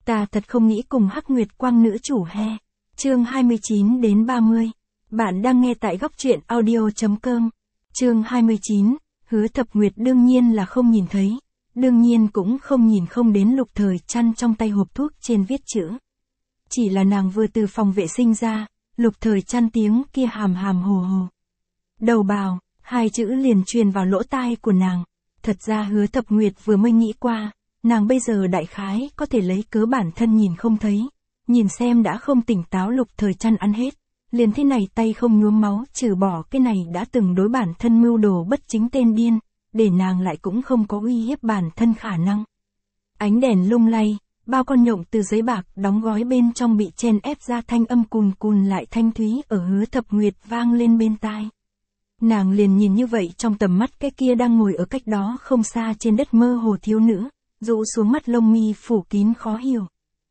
Ta thật không nghĩ cùng Hắc Nguyệt Quang nữ chủ he. Chương 29 đến 30. Bạn đang nghe tại góc truyện audio.com. Chương 29, Hứa Thập Nguyệt đương nhiên là không nhìn thấy, đương nhiên cũng không nhìn không đến Lục Thời Trăn trong tay hộp thuốc trên viết chữ. Chỉ là nàng vừa từ phòng vệ sinh ra, Lục Thời Trăn tiếng kia hàm hàm hồ hồ. Đầu bào, hai chữ liền truyền vào lỗ tai của nàng. Thật ra Hứa Thập Nguyệt vừa mới nghĩ qua, nàng bây giờ đại khái có thể lấy cớ bản thân nhìn không thấy, nhìn xem đã không tỉnh táo Lục Thời Trăn ăn hết, liền thế này tay không nhuốm máu, trừ bỏ cái này đã từng đối bản thân mưu đồ bất chính tên điên, để nàng lại cũng không có uy hiếp bản thân khả năng. Ánh đèn lung lay, bao con nhộng từ giấy bạc đóng gói bên trong bị chen ép ra, thanh âm cùn cùn lại thanh thúy ở Hứa Thập Nguyệt vang lên bên tai. Nàng liền nhìn như vậy trong tầm mắt cái kia đang ngồi ở cách đó không xa trên đất mơ hồ thiếu nữ, rũ xuống mắt lông mi phủ kín khó hiểu.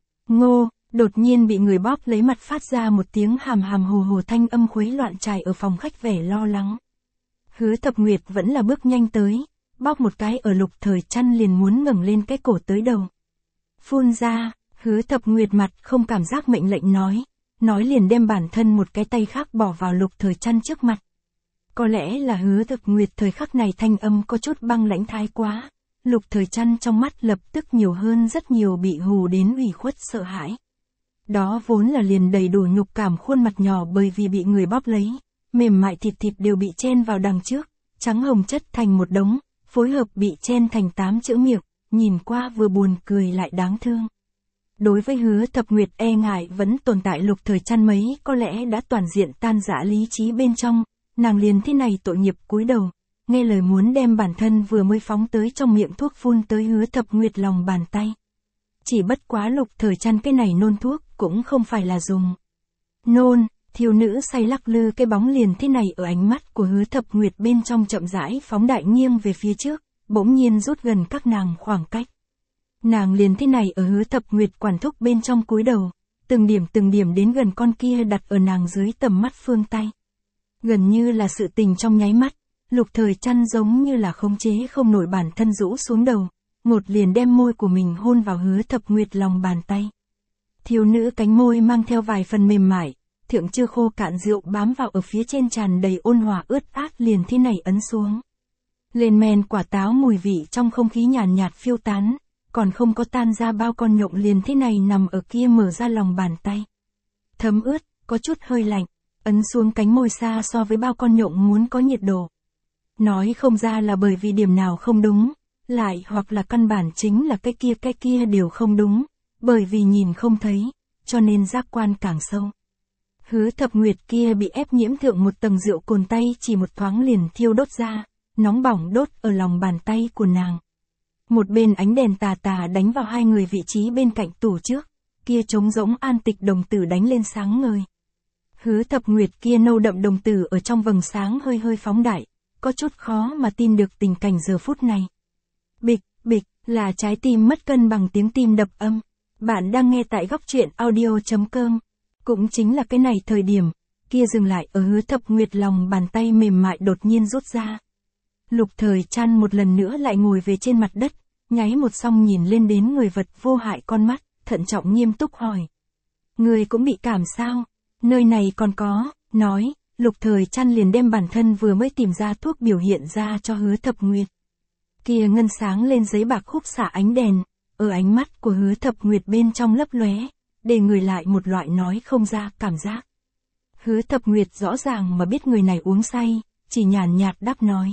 Ngô, đột nhiên bị người bóp lấy mặt, phát ra một tiếng hàm hàm hồ hồ, thanh âm khuấy loạn trải ở phòng khách, vẻ lo lắng. Hứa Thập Nguyệt vẫn là bước nhanh tới, bóp một cái ở Lục Thời Trăn, liền muốn ngẩng lên cái cổ tới đầu. Phun ra, Hứa Thập Nguyệt mặt không cảm giác mệnh lệnh nói liền đem bản thân một cái tay khác bỏ vào Lục Thời Trăn trước mặt. Có lẽ là Hứa Thập Nguyệt thời khắc này thanh âm có chút băng lãnh thái quá, Lục Thời Trăn trong mắt lập tức nhiều hơn rất nhiều bị hù đến ủy khuất sợ hãi. Đó vốn là liền đầy đủ nhục cảm khuôn mặt nhỏ bởi vì bị người bóp lấy, mềm mại thịt đều bị chen vào đằng trước, trắng hồng chất thành một đống, phối hợp bị chen thành 8 chữ miệng, nhìn qua vừa buồn cười lại đáng thương. Đối với Hứa Thập Nguyệt e ngại vẫn tồn tại Lục Thời Trăn mấy có lẽ đã toàn diện tan rã lý trí bên trong, nàng liền thế này tội nghiệp cúi đầu, nghe lời muốn đem bản thân vừa mới phóng tới trong miệng thuốc phun tới Hứa Thập Nguyệt lòng bàn tay. Chỉ bất quá Lục Thời Trăn cái này nôn thuốc cũng không phải là dùng nôn, thiếu nữ say lắc lư cái bóng liền thế này ở ánh mắt của Hứa Thập Nguyệt bên trong chậm rãi phóng đại nghiêng về phía trước, bỗng nhiên rút gần các nàng khoảng cách. Nàng liền thế này ở Hứa Thập Nguyệt quản thúc bên trong cúi đầu, từng điểm đến gần con kia đặt ở nàng dưới tầm mắt phương tay. Gần như là sự tình trong nháy mắt, Lục Thời Trăn giống như là khống chế không nổi bản thân rũ xuống đầu, một liền đem môi của mình hôn vào Hứa Thập Nguyệt lòng bàn tay. Thiếu nữ cánh môi mang theo vài phần mềm mại, thượng chưa khô cạn rượu bám vào ở phía trên, tràn đầy ôn hòa ướt át, liền thế này ấn xuống. Lên men quả táo mùi vị trong không khí nhàn nhạt phiêu tán, còn không có tan ra, bao con nhộng liền thế này nằm ở kia mở ra lòng bàn tay. Thấm ướt, có chút hơi lạnh, ấn xuống cánh môi xa so với bao con nhộng muốn có nhiệt độ. Nói không ra là bởi vì điểm nào không đúng, lại hoặc là căn bản chính là cái kia đều không đúng, bởi vì nhìn không thấy, cho nên giác quan càng sâu. Hứa Thập Nguyệt kia bị ép nhiễm thượng một tầng rượu cồn, tay chỉ một thoáng liền thiêu đốt ra, nóng bỏng đốt ở lòng bàn tay của nàng. Một bên ánh đèn tà tà đánh vào hai người vị trí bên cạnh tủ trước, kia trống rỗng an tịch đồng tử đánh lên sáng ngời. Hứa Thập Nguyệt kia nâu đậm đồng tử ở trong vầng sáng hơi hơi phóng đại, có chút khó mà tin được tình cảnh giờ phút này. Bịch, bịch, là trái tim mất cân bằng tiếng tim đập âm. Bạn đang nghe tại góc truyện audio.com. Cũng chính là cái này thời điểm, kia dừng lại ở Hứa Thập Nguyệt lòng bàn tay mềm mại đột nhiên rút ra. Lục Thời Trăn một lần nữa lại ngồi về trên mặt đất, nháy một xong nhìn lên đến người vật vô hại con mắt, thận trọng nghiêm túc hỏi. Người cũng bị cảm sao? Nơi này còn có, nói, Lục Thời Trăn liền đem bản thân vừa mới tìm ra thuốc biểu hiện ra cho Hứa Thập Nguyệt. Kia ngân sáng lên giấy bạc khúc xạ ánh đèn, ở ánh mắt của Hứa Thập Nguyệt bên trong lấp lóe, để người lại một loại nói không ra cảm giác. Hứa Thập Nguyệt rõ ràng mà biết người này uống say, chỉ nhàn nhạt đáp nói.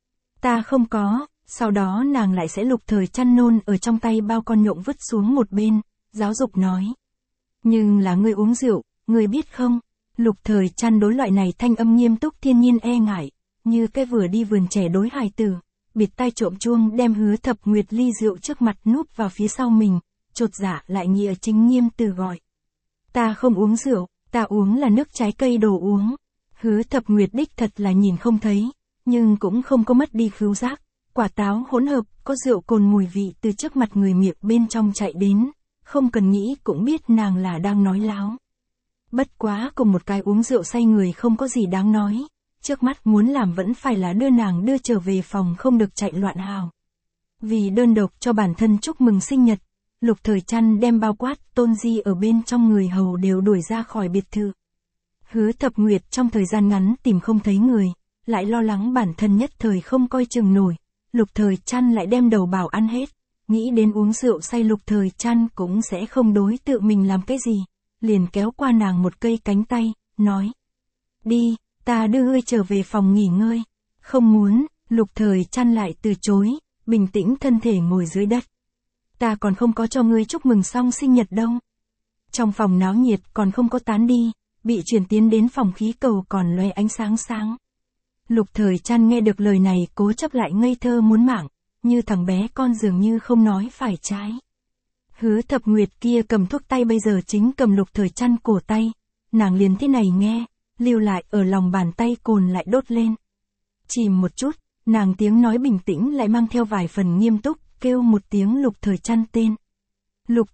Ta không có, sau đó nàng lại sẽ Lục Thời Trăn nôn ở trong tay bao con nhộng vứt xuống một bên, giáo dục nói. Nhưng là ngươi uống rượu, ngươi biết không? Lục Thời Trăn đối loại này thanh âm nghiêm túc thiên nhiên e ngại, như cái vừa đi vườn trẻ đối hài tử, bịt tai trộm chuông đem Hứa Thập Nguyệt ly rượu trước mặt núp vào phía sau mình, chột dạ lại nghĩa chính nghiêm từ gọi. Ta không uống rượu, ta uống là nước trái cây đồ uống. Hứa Thập Nguyệt đích thật là nhìn không thấy, nhưng cũng không có mất đi khứu giác, quả táo hỗn hợp, có rượu cồn mùi vị từ trước mặt người miệng bên trong chạy đến, không cần nghĩ cũng biết nàng là đang nói láo. Bất quá cùng một cái uống rượu say người không có gì đáng nói, trước mắt muốn làm vẫn phải là đưa nàng đưa trở về phòng, không được chạy loạn hào. Vì đơn độc cho bản thân chúc mừng sinh nhật, Lục Thời Trăn đem bao quát Tôn Di ở bên trong người hầu đều đuổi ra khỏi biệt thự. Hứa Thập Nguyệt trong thời gian ngắn tìm không thấy người, lại lo lắng bản thân nhất thời không coi chừng nổi. Lục Thời Trăn lại đem đầu bảo ăn hết, nghĩ đến uống rượu say Lục Thời Trăn cũng sẽ không đối tự mình làm cái gì, liền kéo qua nàng một cây cánh tay, nói. Đi, ta đưa ngươi trở về phòng nghỉ ngơi. Không muốn, Lục Thời Trăn lại từ chối, bình tĩnh thân thể ngồi dưới đất. Ta còn không có cho ngươi chúc mừng xong sinh nhật đâu. Trong phòng náo nhiệt còn không có tán đi, bị chuyển tiến đến phòng khí cầu còn loe ánh sáng sáng. Lục Thời Trăn nghe được lời này cố chấp lại ngây thơ muốn mạng, như thằng bé con dường như không nói phải trái. Hứa Thập Nguyệt kia cầm thuốc tay bây giờ chính cầm Lục Thời Trăn cổ tay, nàng liền thế này nghe, lưu lại ở lòng bàn tay cồn lại đốt lên. Chìm một chút, nàng tiếng nói bình tĩnh lại mang theo vài phần nghiêm túc, kêu một tiếng Lục Thời Trăn tên. Lục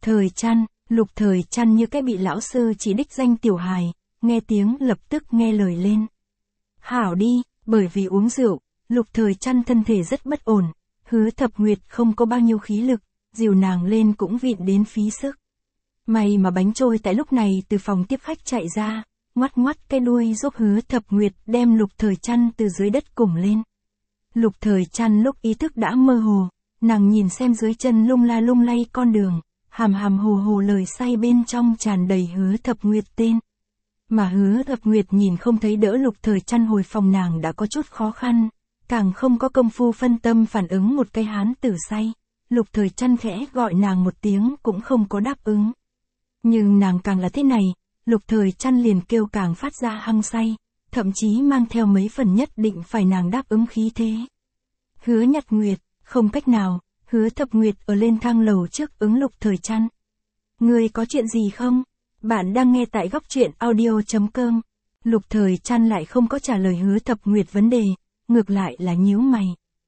Thời Trăn như cái bị lão sư chỉ đích danh tiểu hài, nghe tiếng lập tức nghe lời lên. Hảo đi, bởi vì uống rượu, Lục Thời Trăn thân thể rất bất ổn, Hứa Thập Nguyệt không có bao nhiêu khí lực, dìu nàng lên cũng vịn đến phí sức. May mà bánh trôi tại lúc này từ phòng tiếp khách chạy ra, ngoắt ngoắt cái đuôi giúp Hứa Thập Nguyệt đem Lục Thời Trăn từ dưới đất cùng lên. Lục Thời Trăn lúc ý thức đã mơ hồ, nàng nhìn xem dưới chân lung la lung lay con đường, hàm hàm hồ hồ lời say bên trong tràn đầy Hứa Thập Nguyệt tên. Mà Hứa Thập Nguyệt nhìn không thấy đỡ Lục Thời Trăn hồi phòng nàng đã có chút khó khăn, càng không có công phu phân tâm phản ứng một cái hán tử say. Lục Thời Trăn khẽ gọi nàng một tiếng cũng không có đáp ứng. Nhưng nàng càng là thế này, Lục Thời Trăn liền kêu càng phát ra hăng say, thậm chí mang theo mấy phần nhất định phải nàng đáp ứng khí thế. Hứa Nhật Nguyệt, không cách nào, Hứa Thập Nguyệt ở lên thang lầu trước ứng Lục Thời Trăn. Ngươi có chuyện gì không? Bạn đang nghe tại góc truyện audio.com. Lục Thời Trăn lại không có trả lời Hứa Thập Nguyệt vấn đề, ngược lại là nhíu mày.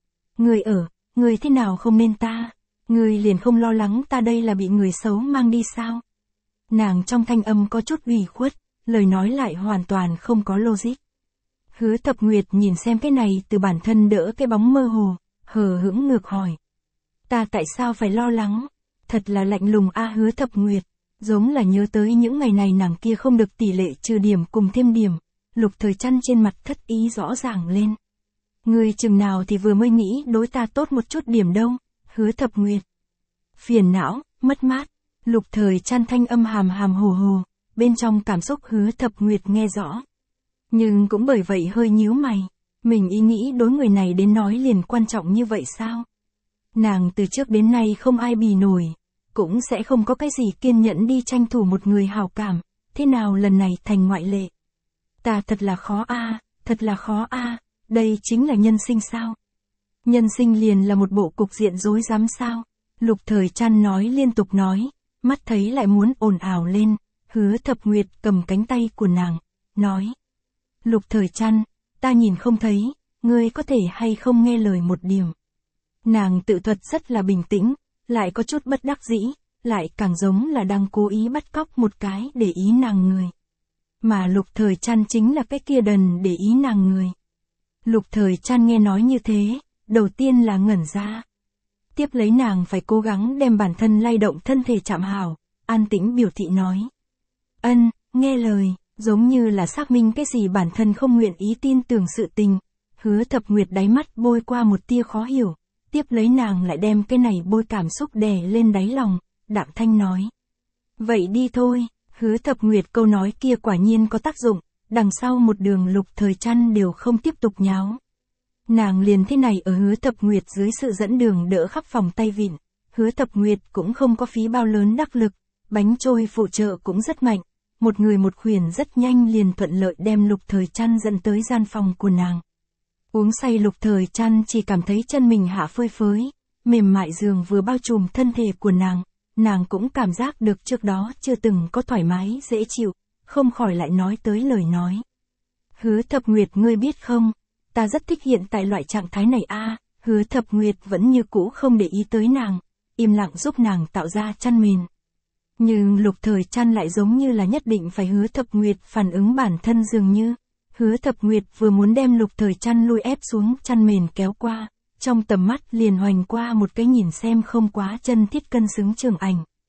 Ngươi thế nào không nên ta? Ngươi liền không lo lắng ta đây là bị người xấu mang đi sao? Nàng trong thanh âm có chút ủy khuất, lời nói lại hoàn toàn không có logic. Hứa Thập Nguyệt nhìn xem cái này từ bản thân đỡ cái bóng mơ hồ, hờ hững ngược hỏi. Ta tại sao phải lo lắng? Thật là lạnh lùng a. Hứa Thập Nguyệt, giống là nhớ tới những ngày này nàng kia không được tỷ lệ trừ điểm cùng thêm điểm, Lục Thời Trăn trên mặt thất ý rõ ràng lên. Ngươi chừng nào thì vừa mới nghĩ đối ta tốt một chút điểm đâu? Hứa Thập Nguyệt. Phiền não, mất mát. Lục Thời Trăn thanh âm hàm hàm hồ hồ, bên trong cảm xúc Hứa Thập Nguyệt nghe rõ. Nhưng cũng bởi vậy hơi nhíu mày, mình ý nghĩ đối người này đến nói liền quan trọng như vậy sao? Nàng từ trước đến nay không ai bì nổi, cũng sẽ không có cái gì kiên nhẫn đi tranh thủ một người hảo cảm, thế nào lần này thành ngoại lệ? Ta thật là khó a, đây chính là nhân sinh sao? Nhân sinh liền là một bộ cục diện rối rắm sao? Lục Thời Trăn nói liên tục nói, mắt thấy lại muốn ồn ào lên, Hứa Thập Nguyệt cầm cánh tay của nàng, nói. Lục Thời Trăn, ta nhìn không thấy, ngươi có thể hay không nghe lời một điểm. Nàng tự thuật rất là bình tĩnh, lại có chút bất đắc dĩ, lại càng giống là đang cố ý bắt cóc một cái để ý nàng người. Mà Lục Thời Trăn chính là cái kia đần để ý nàng người. Lục Thời Trăn nghe nói như thế, đầu tiên là ngẩn ra. Tiếp lấy nàng phải cố gắng đem bản thân lay động thân thể chạm hảo, an tĩnh biểu thị nói. Nghe lời, giống như là xác minh cái gì bản thân không nguyện ý tin tưởng sự tình. Hứa Thập Nguyệt đáy mắt bôi qua một tia khó hiểu, tiếp lấy nàng lại đem cái này bôi cảm xúc đè lên đáy lòng, đạm thanh nói. Vậy đi thôi. Hứa Thập Nguyệt câu nói kia quả nhiên có tác dụng, đằng sau một đường Lục Thời Trăn đều không tiếp tục nháo. Nàng liền thế này ở Hứa Thập Nguyệt dưới sự dẫn đường đỡ khắp phòng tay vịn, Hứa Thập Nguyệt cũng không có phí bao lớn đắc lực, bánh trôi phụ trợ cũng rất mạnh, một người một khuyển rất nhanh liền thuận lợi đem Lục Thời Trăn dẫn tới gian phòng của nàng. Uống say Lục Thời Trăn chỉ cảm thấy chân mình hạ phơi phới, mềm mại giường vừa bao trùm thân thể của nàng cũng cảm giác được trước đó chưa từng có thoải mái dễ chịu, không khỏi lại nói tới lời nói. Hứa Thập Nguyệt ngươi biết không, ta rất thích hiện tại loại trạng thái này a. Hứa Thập Nguyệt vẫn như cũ không để ý tới nàng, im lặng giúp nàng tạo ra chăn mền. Nhưng Lục Thời Trăn lại giống như là nhất định phải Hứa Thập Nguyệt phản ứng bản thân dường như. Hứa Thập Nguyệt vừa muốn đem Lục Thời Trăn lui ép xuống chăn mền kéo qua, trong tầm mắt liền hoành qua một cái nhìn xem không quá chân thiết cân xứng trường ảnh,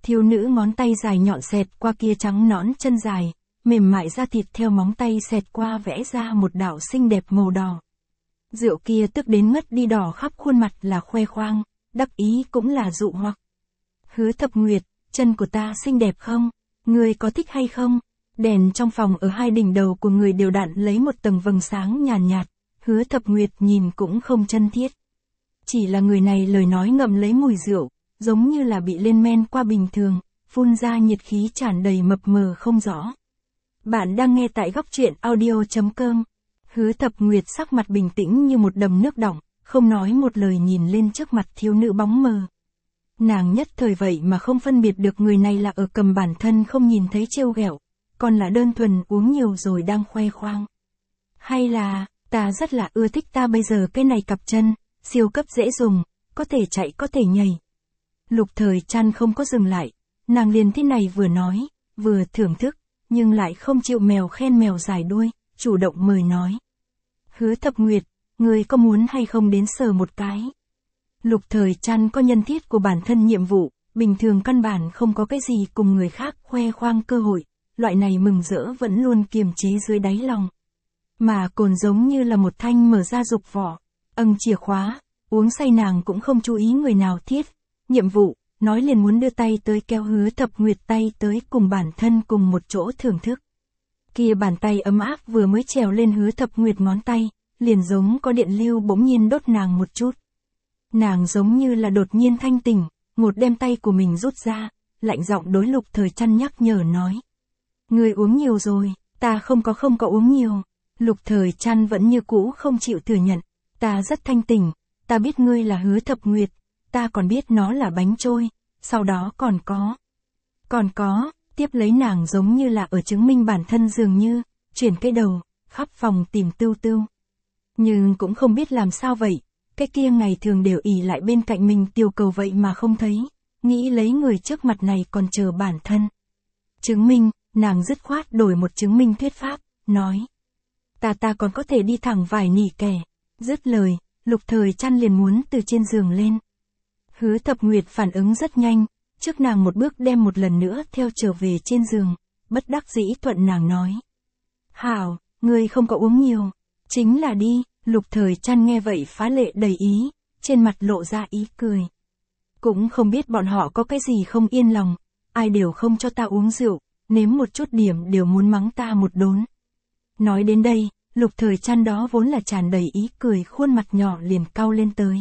Thiếu nữ ngón tay dài nhọn xẹt qua kia trắng nõn chân dài, mềm mại da thịt theo móng tay xẹt qua vẽ ra một đạo xinh đẹp màu đỏ. Rượu kia tức đến ngất đi, đỏ khắp khuôn mặt là khoe khoang, đắc ý cũng là dụ hoặc. Hứa Thập Nguyệt, chân của ta xinh đẹp không? Ngươi có thích hay không? Đèn trong phòng ở hai đỉnh đầu của người đều đặn lấy một tầng vầng sáng nhàn nhạt, Hứa Thập Nguyệt nhìn cũng không chân thiết. Chỉ là người này lời nói ngậm lấy mùi rượu, giống như là bị lên men qua bình thường, phun ra nhiệt khí tràn đầy mập mờ không rõ. Bạn đang nghe tại góc truyện audio.com. Hứa Thập Nguyệt sắc mặt bình tĩnh như một đầm nước đọng, không nói một lời nhìn lên trước mặt thiếu nữ bóng mờ. Nàng nhất thời vậy mà không phân biệt được người này là ở cầm bản thân không nhìn thấy trêu ghẹo, còn là đơn thuần uống nhiều rồi đang khoe khoang. Hay là, ta rất là ưa thích ta bây giờ cái này cặp chân, siêu cấp dễ dùng, có thể chạy có thể nhảy. Lục Thời Trăn không có dừng lại, nàng liền thế này vừa nói, vừa thưởng thức, nhưng lại không chịu mèo khen mèo dài đuôi, chủ động mời nói. Hứa Thập Nguyệt, ngươi có muốn hay không đến sờ một cái? Lục Thời Trăn có nhân thiết của bản thân nhiệm vụ, bình thường căn bản không có cái gì cùng người khác khoe khoang cơ hội, loại này mừng rỡ vẫn luôn kiềm chế dưới đáy lòng. Mà cồn giống như là một thanh mở ra dục vỏ, chìa khóa, uống say nàng cũng không chú ý người nào thiết, nhiệm vụ, nói liền muốn đưa tay tới kéo Hứa Thập Nguyệt tay tới cùng bản thân cùng một chỗ thưởng thức. Kia bàn tay ấm áp vừa mới trèo lên Hứa Thập Nguyệt ngón tay, liền giống có điện lưu bỗng nhiên đốt nàng một chút. Nàng giống như là đột nhiên thanh tỉnh, một đem tay của mình rút ra, lạnh giọng đối Lục Thời Trăn nhắc nhở nói. Ngươi uống nhiều rồi, ta không có uống nhiều. Lục Thời Trăn vẫn như cũ không chịu thừa nhận, ta rất thanh tỉnh, ta biết ngươi là Hứa Thập Nguyệt, ta còn biết nó là bánh trôi, sau đó còn có, tiếp lấy nàng giống như là ở chứng minh bản thân dường như, chuyển cái đầu, khắp phòng tìm tưu tưu. Nhưng cũng không biết làm sao vậy, cái kia ngày thường đều ỷ lại bên cạnh mình tiêu cầu vậy mà không thấy, nghĩ lấy người trước mặt này còn chờ bản thân. Chứng minh, nàng dứt khoát đổi một chứng minh thuyết pháp, nói. Ta còn có thể đi thẳng vài nỉ kẻ. Dứt lời, Lục Thời Trăn liền muốn từ trên giường lên. Hứa Thập Nguyệt phản ứng rất nhanh, trước nàng một bước đem một lần nữa theo trở về trên giường, bất đắc dĩ thuận nàng nói. Hảo, ngươi không có uống nhiều, chính là đi. Lục Thời Trăn nghe vậy phá lệ đầy ý, trên mặt lộ ra ý cười. Cũng không biết bọn họ có cái gì không yên lòng, ai đều không cho ta uống rượu, nếm một chút điểm đều muốn mắng ta một đốn. Nói đến đây, Lục Thời Trăn đó vốn là tràn đầy ý cười, khuôn mặt nhỏ liền cau lên tới.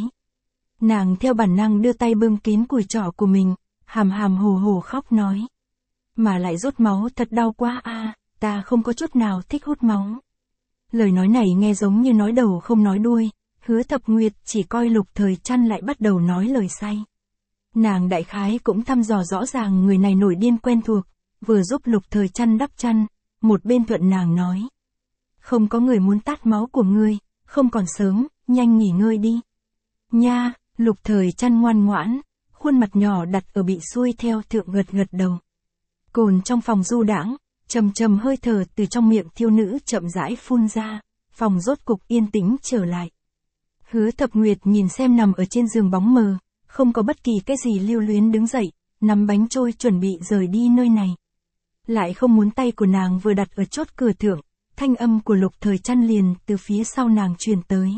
Nàng theo bản năng đưa tay bưng kín cùi trỏ của mình, hàm hàm hồ hồ khóc nói. Mà lại rút máu thật đau quá a, ta không có chút nào thích hút máu. Lời nói này nghe giống như nói đầu không nói đuôi, Hứa Thập Nguyệt chỉ coi Lục Thời Trăn lại bắt đầu nói lời say. Nàng đại khái cũng thăm dò rõ ràng người này nổi điên quen thuộc, vừa giúp Lục Thời Trăn đắp chăn, một bên thuận nàng nói. Không có người muốn tát máu của ngươi, không còn sớm, nhanh nghỉ ngơi đi. Nha, Lục Thời Trăn ngoan ngoãn, khuôn mặt nhỏ đặt ở bị xuôi theo thượng gật gật đầu. Cồn trong phòng du đãng, trầm trầm hơi thở từ trong miệng thiếu nữ chậm rãi phun ra, phòng rốt cục yên tĩnh trở lại. Hứa Thập Nguyệt nhìn xem nằm ở trên giường bóng mờ, không có bất kỳ cái gì lưu luyến đứng dậy, nắm bánh trôi chuẩn bị rời đi nơi này. Lại không muốn tay của nàng vừa đặt ở chốt cửa thượng, thanh âm của Lục Thời Trăn liền từ phía sau nàng truyền tới.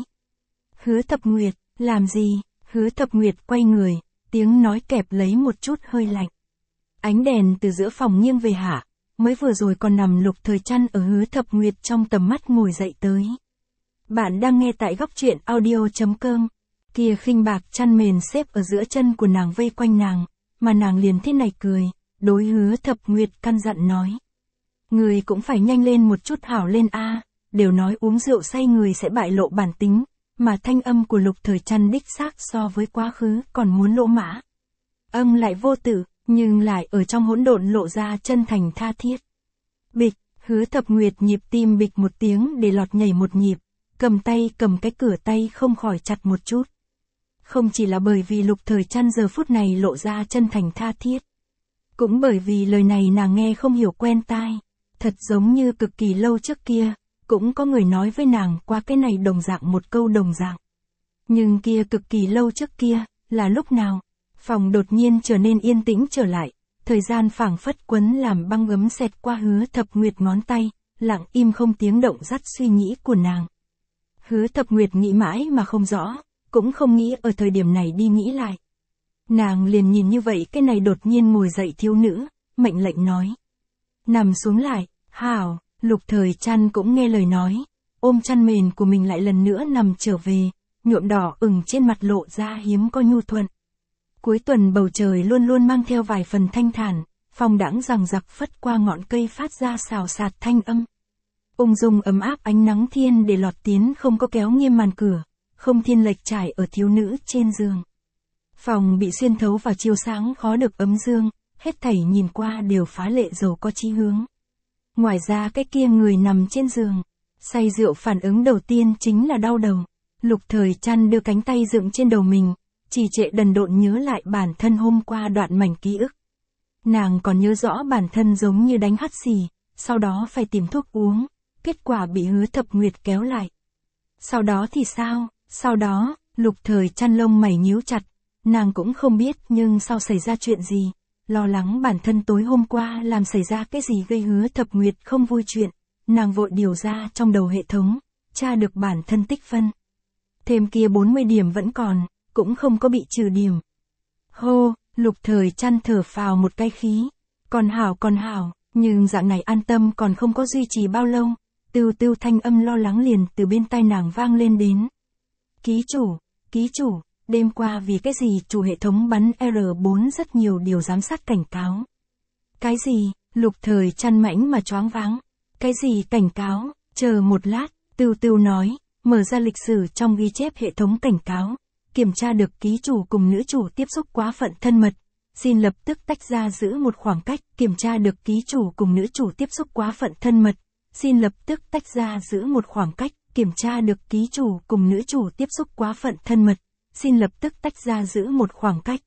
Hứa Thập Nguyệt, làm gì? Hứa Thập Nguyệt quay người, tiếng nói kẹp lấy một chút hơi lạnh. Ánh đèn từ giữa phòng nghiêng về hạ, mới vừa rồi còn nằm Lục Thời Trăn ở Hứa Thập Nguyệt trong tầm mắt ngồi dậy tới. Bạn đang nghe tại góc truyện audio.com. Kia khinh bạc chăn mền xếp ở giữa chân của nàng vây quanh nàng, mà nàng liền thế này cười, đối Hứa Thập Nguyệt căn dặn nói. Người cũng phải nhanh lên một chút hảo lên a, đều nói uống rượu say người sẽ bại lộ bản tính, mà thanh âm của Lục Thời Trăn đích xác so với quá khứ còn muốn lỗ mã. Lại vô tử, nhưng lại ở trong hỗn độn lộ ra chân thành tha thiết. Bịch, Hứa Thập Nguyệt nhịp tim bịch một tiếng để lọt nhảy một nhịp, cầm cái cửa tay không khỏi chặt một chút. Không chỉ là bởi vì Lục Thời Trăn giờ phút này lộ ra chân thành tha thiết, cũng bởi vì lời này nàng nghe không hiểu quen tai, thật giống như cực kỳ lâu trước kia, cũng có người nói với nàng qua cái này đồng dạng một câu đồng dạng. Nhưng kia cực kỳ lâu trước kia, là lúc nào? Phòng đột nhiên trở nên yên tĩnh trở lại, Thời gian phảng phất quấn làm băng gấm xẹt qua Hứa Thập Nguyệt ngón tay, lặng im không tiếng động dắt suy nghĩ của nàng. Hứa Thập Nguyệt nghĩ mãi mà không rõ, cũng không nghĩ ở thời điểm này đi nghĩ lại. Nàng liền nhìn như vậy cái này đột nhiên ngồi dậy thiếu nữ, mệnh lệnh nói. Nằm xuống lại, hảo, Lục Thời Trăn cũng nghe lời nói, ôm chăn mền của mình lại lần nữa nằm trở về, nhuộm đỏ ửng trên mặt lộ ra hiếm có nhu thuận. Cuối tuần bầu trời luôn luôn mang theo vài phần thanh thản, phong đãng rằng giặc phất qua ngọn cây phát ra xào xạc thanh âm. Ung dung ấm áp ánh nắng thiên để lọt tiến không có kéo nghiêm màn cửa, không thiên lệch trải ở thiếu nữ trên giường. Phòng bị xuyên thấu vào chiếu sáng khó được ấm dương, hết thảy nhìn qua đều phá lệ giàu có chí hướng. Ngoài ra cái kia người nằm trên giường, say rượu phản ứng đầu tiên chính là đau đầu. Lục Thời Trăn đưa cánh tay dựng trên đầu mình, trì trệ đần độn nhớ lại bản thân hôm qua đoạn mảnh ký ức. Nàng còn nhớ rõ bản thân giống như đánh hắt xì, sau đó phải tìm thuốc uống, kết quả bị Hứa Thập Nguyệt kéo lại. Sau đó thì sao? Sau đó, Lục Thời Trăn lông mày nhíu chặt, nàng cũng không biết nhưng sau xảy ra chuyện gì, lo lắng bản thân tối hôm qua làm xảy ra cái gì gây Hứa Thập Nguyệt không vui chuyện, nàng vội điều ra trong đầu hệ thống, tra được bản thân tích phân. Thêm kia 40 điểm vẫn còn, cũng không có bị trừ điểm. Hô, Lục Thời Trăn thở phào một cái khí, còn hảo, nhưng dạng này an tâm còn không có duy trì bao lâu, tưu tưu thanh âm lo lắng liền từ bên tai nàng vang lên đến. Ký chủ, đêm qua vì cái gì chủ hệ thống bắn R4 rất nhiều điều giám sát cảnh cáo. Cái gì? Lục Thời Trăn mãnh mà choáng váng. Cái gì cảnh cáo? Chờ một lát, tưu tưu nói, mở ra lịch sử trong ghi chép hệ thống cảnh cáo, kiểm tra được ký chủ cùng nữ chủ tiếp xúc quá phận thân mật, xin lập tức tách ra giữ một khoảng cách, kiểm tra được ký chủ cùng nữ chủ tiếp xúc quá phận thân mật, xin lập tức tách ra giữ một khoảng cách, kiểm tra được ký chủ cùng nữ chủ tiếp xúc quá phận thân mật, xin lập tức tách ra giữ một khoảng cách.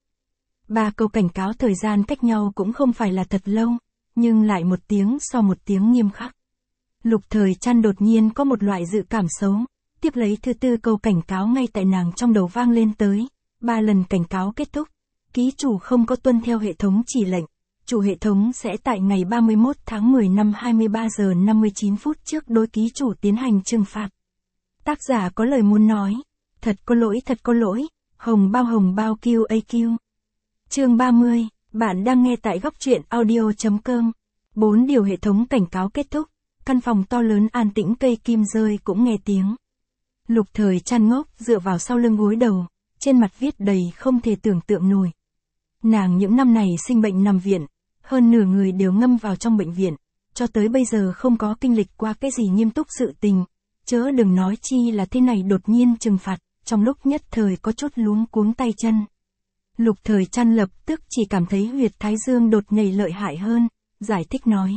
3 câu cảnh cáo thời gian cách nhau cũng không phải là thật lâu, nhưng lại một tiếng so một tiếng nghiêm khắc. Lục Thời Trăn đột nhiên có một loại dự cảm xấu, tiếp lấy thứ 4 câu cảnh cáo ngay tại nàng trong đầu vang lên tới, 3 lần cảnh cáo kết thúc, ký chủ không có tuân theo hệ thống chỉ lệnh, chủ hệ thống sẽ tại ngày 31 tháng 10 năm 23 giờ 59 phút trước đối ký chủ tiến hành trừng phạt. Tác giả có lời muốn nói, thật có lỗi, hồng bao QAQ. Chương 30, bạn đang nghe tại góc truyện audio.com. 4 điều hệ thống cảnh cáo kết thúc, căn phòng to lớn an tĩnh cây kim rơi cũng nghe tiếng. Lục Thời Trăn ngốc dựa vào sau lưng gối đầu, trên mặt viết đầy không thể tưởng tượng nổi. Nàng những năm này sinh bệnh nằm viện, hơn nửa người đều ngâm vào trong bệnh viện, cho tới bây giờ không có kinh lịch qua cái gì nghiêm túc sự tình, chớ đừng nói chi là thế này đột nhiên trừng phạt, trong lúc nhất thời có chút luống cuống tay chân. Lục Thời Trăn lập tức chỉ cảm thấy huyệt thái dương đột nhảy lợi hại hơn, giải thích nói.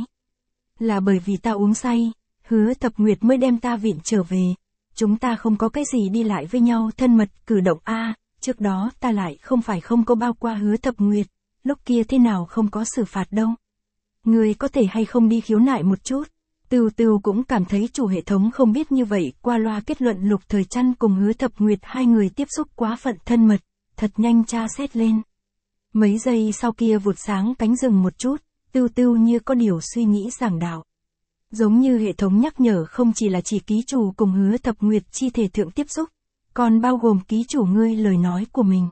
Là bởi vì ta uống say, Hứa Thập Nguyệt mới đem ta viện trở về, chúng ta không có cái gì đi lại với nhau thân mật cử động trước đó ta lại không phải không có bao qua Hứa Thập Nguyệt, lúc kia thế nào không có xử phạt đâu. Người có thể hay không đi khiếu nại một chút. Tưu Tưu cũng cảm thấy chủ hệ thống không biết như vậy, qua loa kết luận Lục Thời Trăn cùng Hứa Thập Nguyệt hai người tiếp xúc quá phận thân mật, thật nhanh tra xét lên. Mấy giây sau kia vụt sáng cánh rừng một chút, Tưu Tưu như có điều suy nghĩ giảng đạo. Giống như hệ thống nhắc nhở không chỉ là chỉ ký chủ cùng Hứa Thập Nguyệt chi thể thượng tiếp xúc, còn bao gồm ký chủ ngươi lời nói của mình.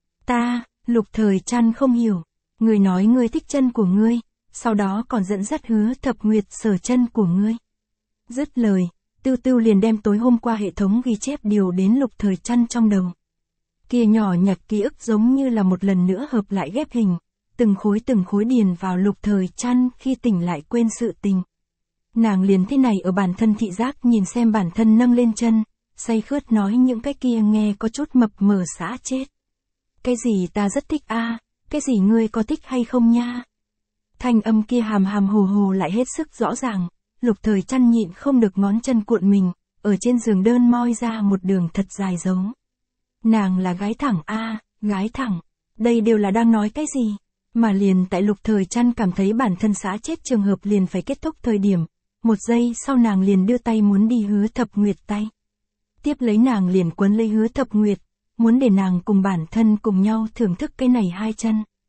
Lục Thời Trăn không hiểu, người nói ngươi thích chân của ngươi, sau đó còn dẫn dắt Hứa Thập Nguyệt sờ chân của ngươi. Dứt lời, Tưu Tưu liền đem tối hôm qua hệ thống ghi chép điều đến Lục Thời Trăn trong đầu. Kia nhỏ nhặt ký ức giống như là một lần nữa hợp lại ghép hình, từng khối điền vào Lục Thời Trăn khi tỉnh lại quên sự tình. Nàng liền thế này ở bản thân thị giác nhìn xem bản thân nâng lên chân, say khướt nói những cái kia nghe có chút mập mờ xã chết. Cái gì ta rất thích cái gì ngươi có thích hay không nha? Thanh âm kia hàm hồ hồ lại hết sức rõ ràng, Lục Thời Trăn nhịn không được ngón chân cuộn mình, ở trên giường đơn moi ra một đường thật dài dấu. Nàng là gái thẳng gái thẳng, đây đều là đang nói cái gì? Mà liền tại Lục Thời Trăn cảm thấy bản thân xã chết trường hợp liền phải kết thúc thời điểm, một giây sau nàng liền đưa tay muốn đi Hứa Thập Nguyệt tay. Tiếp lấy nàng liền quấn lấy Hứa Thập Nguyệt, muốn để nàng cùng bản thân cùng nhau thưởng thức cái này hai chân.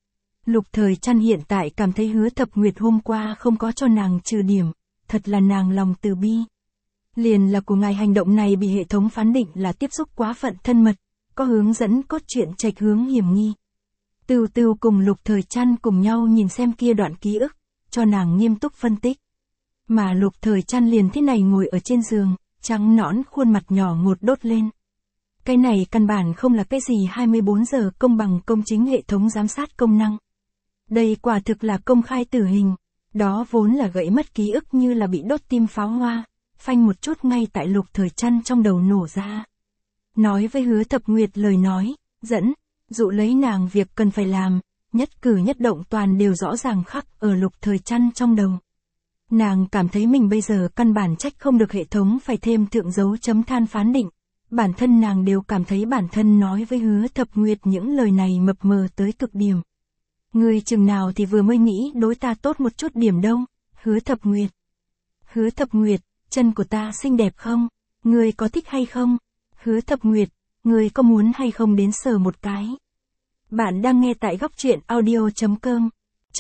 Lục Thời Trăn hiện tại cảm thấy Hứa Thập Nguyệt hôm qua không có cho nàng trừ điểm, thật là nàng lòng từ bi. Liền là của ngài hành động này bị hệ thống phán định là tiếp xúc quá phận thân mật, có hướng dẫn cốt truyện chệch hướng hiểm nghi. Tưu Tưu cùng Lục Thời Trăn cùng nhau nhìn xem kia đoạn ký ức, cho nàng nghiêm túc phân tích. Mà Lục Thời Trăn liền thế này ngồi ở trên giường, trắng nõn khuôn mặt nhỏ ngột đốt lên. Cái này căn bản không là cái gì 24 giờ công bằng công chính hệ thống giám sát công năng. Đây quả thực là công khai tử hình, đó vốn là gãy mất ký ức như là bị đốt tim pháo hoa, phanh một chút ngay tại Lục Thời Trăn trong đầu nổ ra. Nói với Hứa Thập Nguyệt lời nói, dẫn, dụ lấy nàng việc cần phải làm, nhất cử nhất động toàn đều rõ ràng khắc ở Lục Thời Trăn trong đầu. Nàng cảm thấy mình bây giờ căn bản trách không được hệ thống phải thêm thượng dấu chấm than phán định. Bản thân nàng đều cảm thấy bản thân nói với Hứa Thập Nguyệt những lời này mập mờ tới cực điểm. Ngươi chừng nào thì vừa mới nghĩ đối ta tốt một chút điểm đâu, Hứa Thập Nguyệt. Hứa Thập Nguyệt, chân của ta xinh đẹp không? Ngươi có thích hay không? Hứa Thập Nguyệt, ngươi có muốn hay không đến sờ một cái? Bạn đang nghe tại góc truyện audio.com.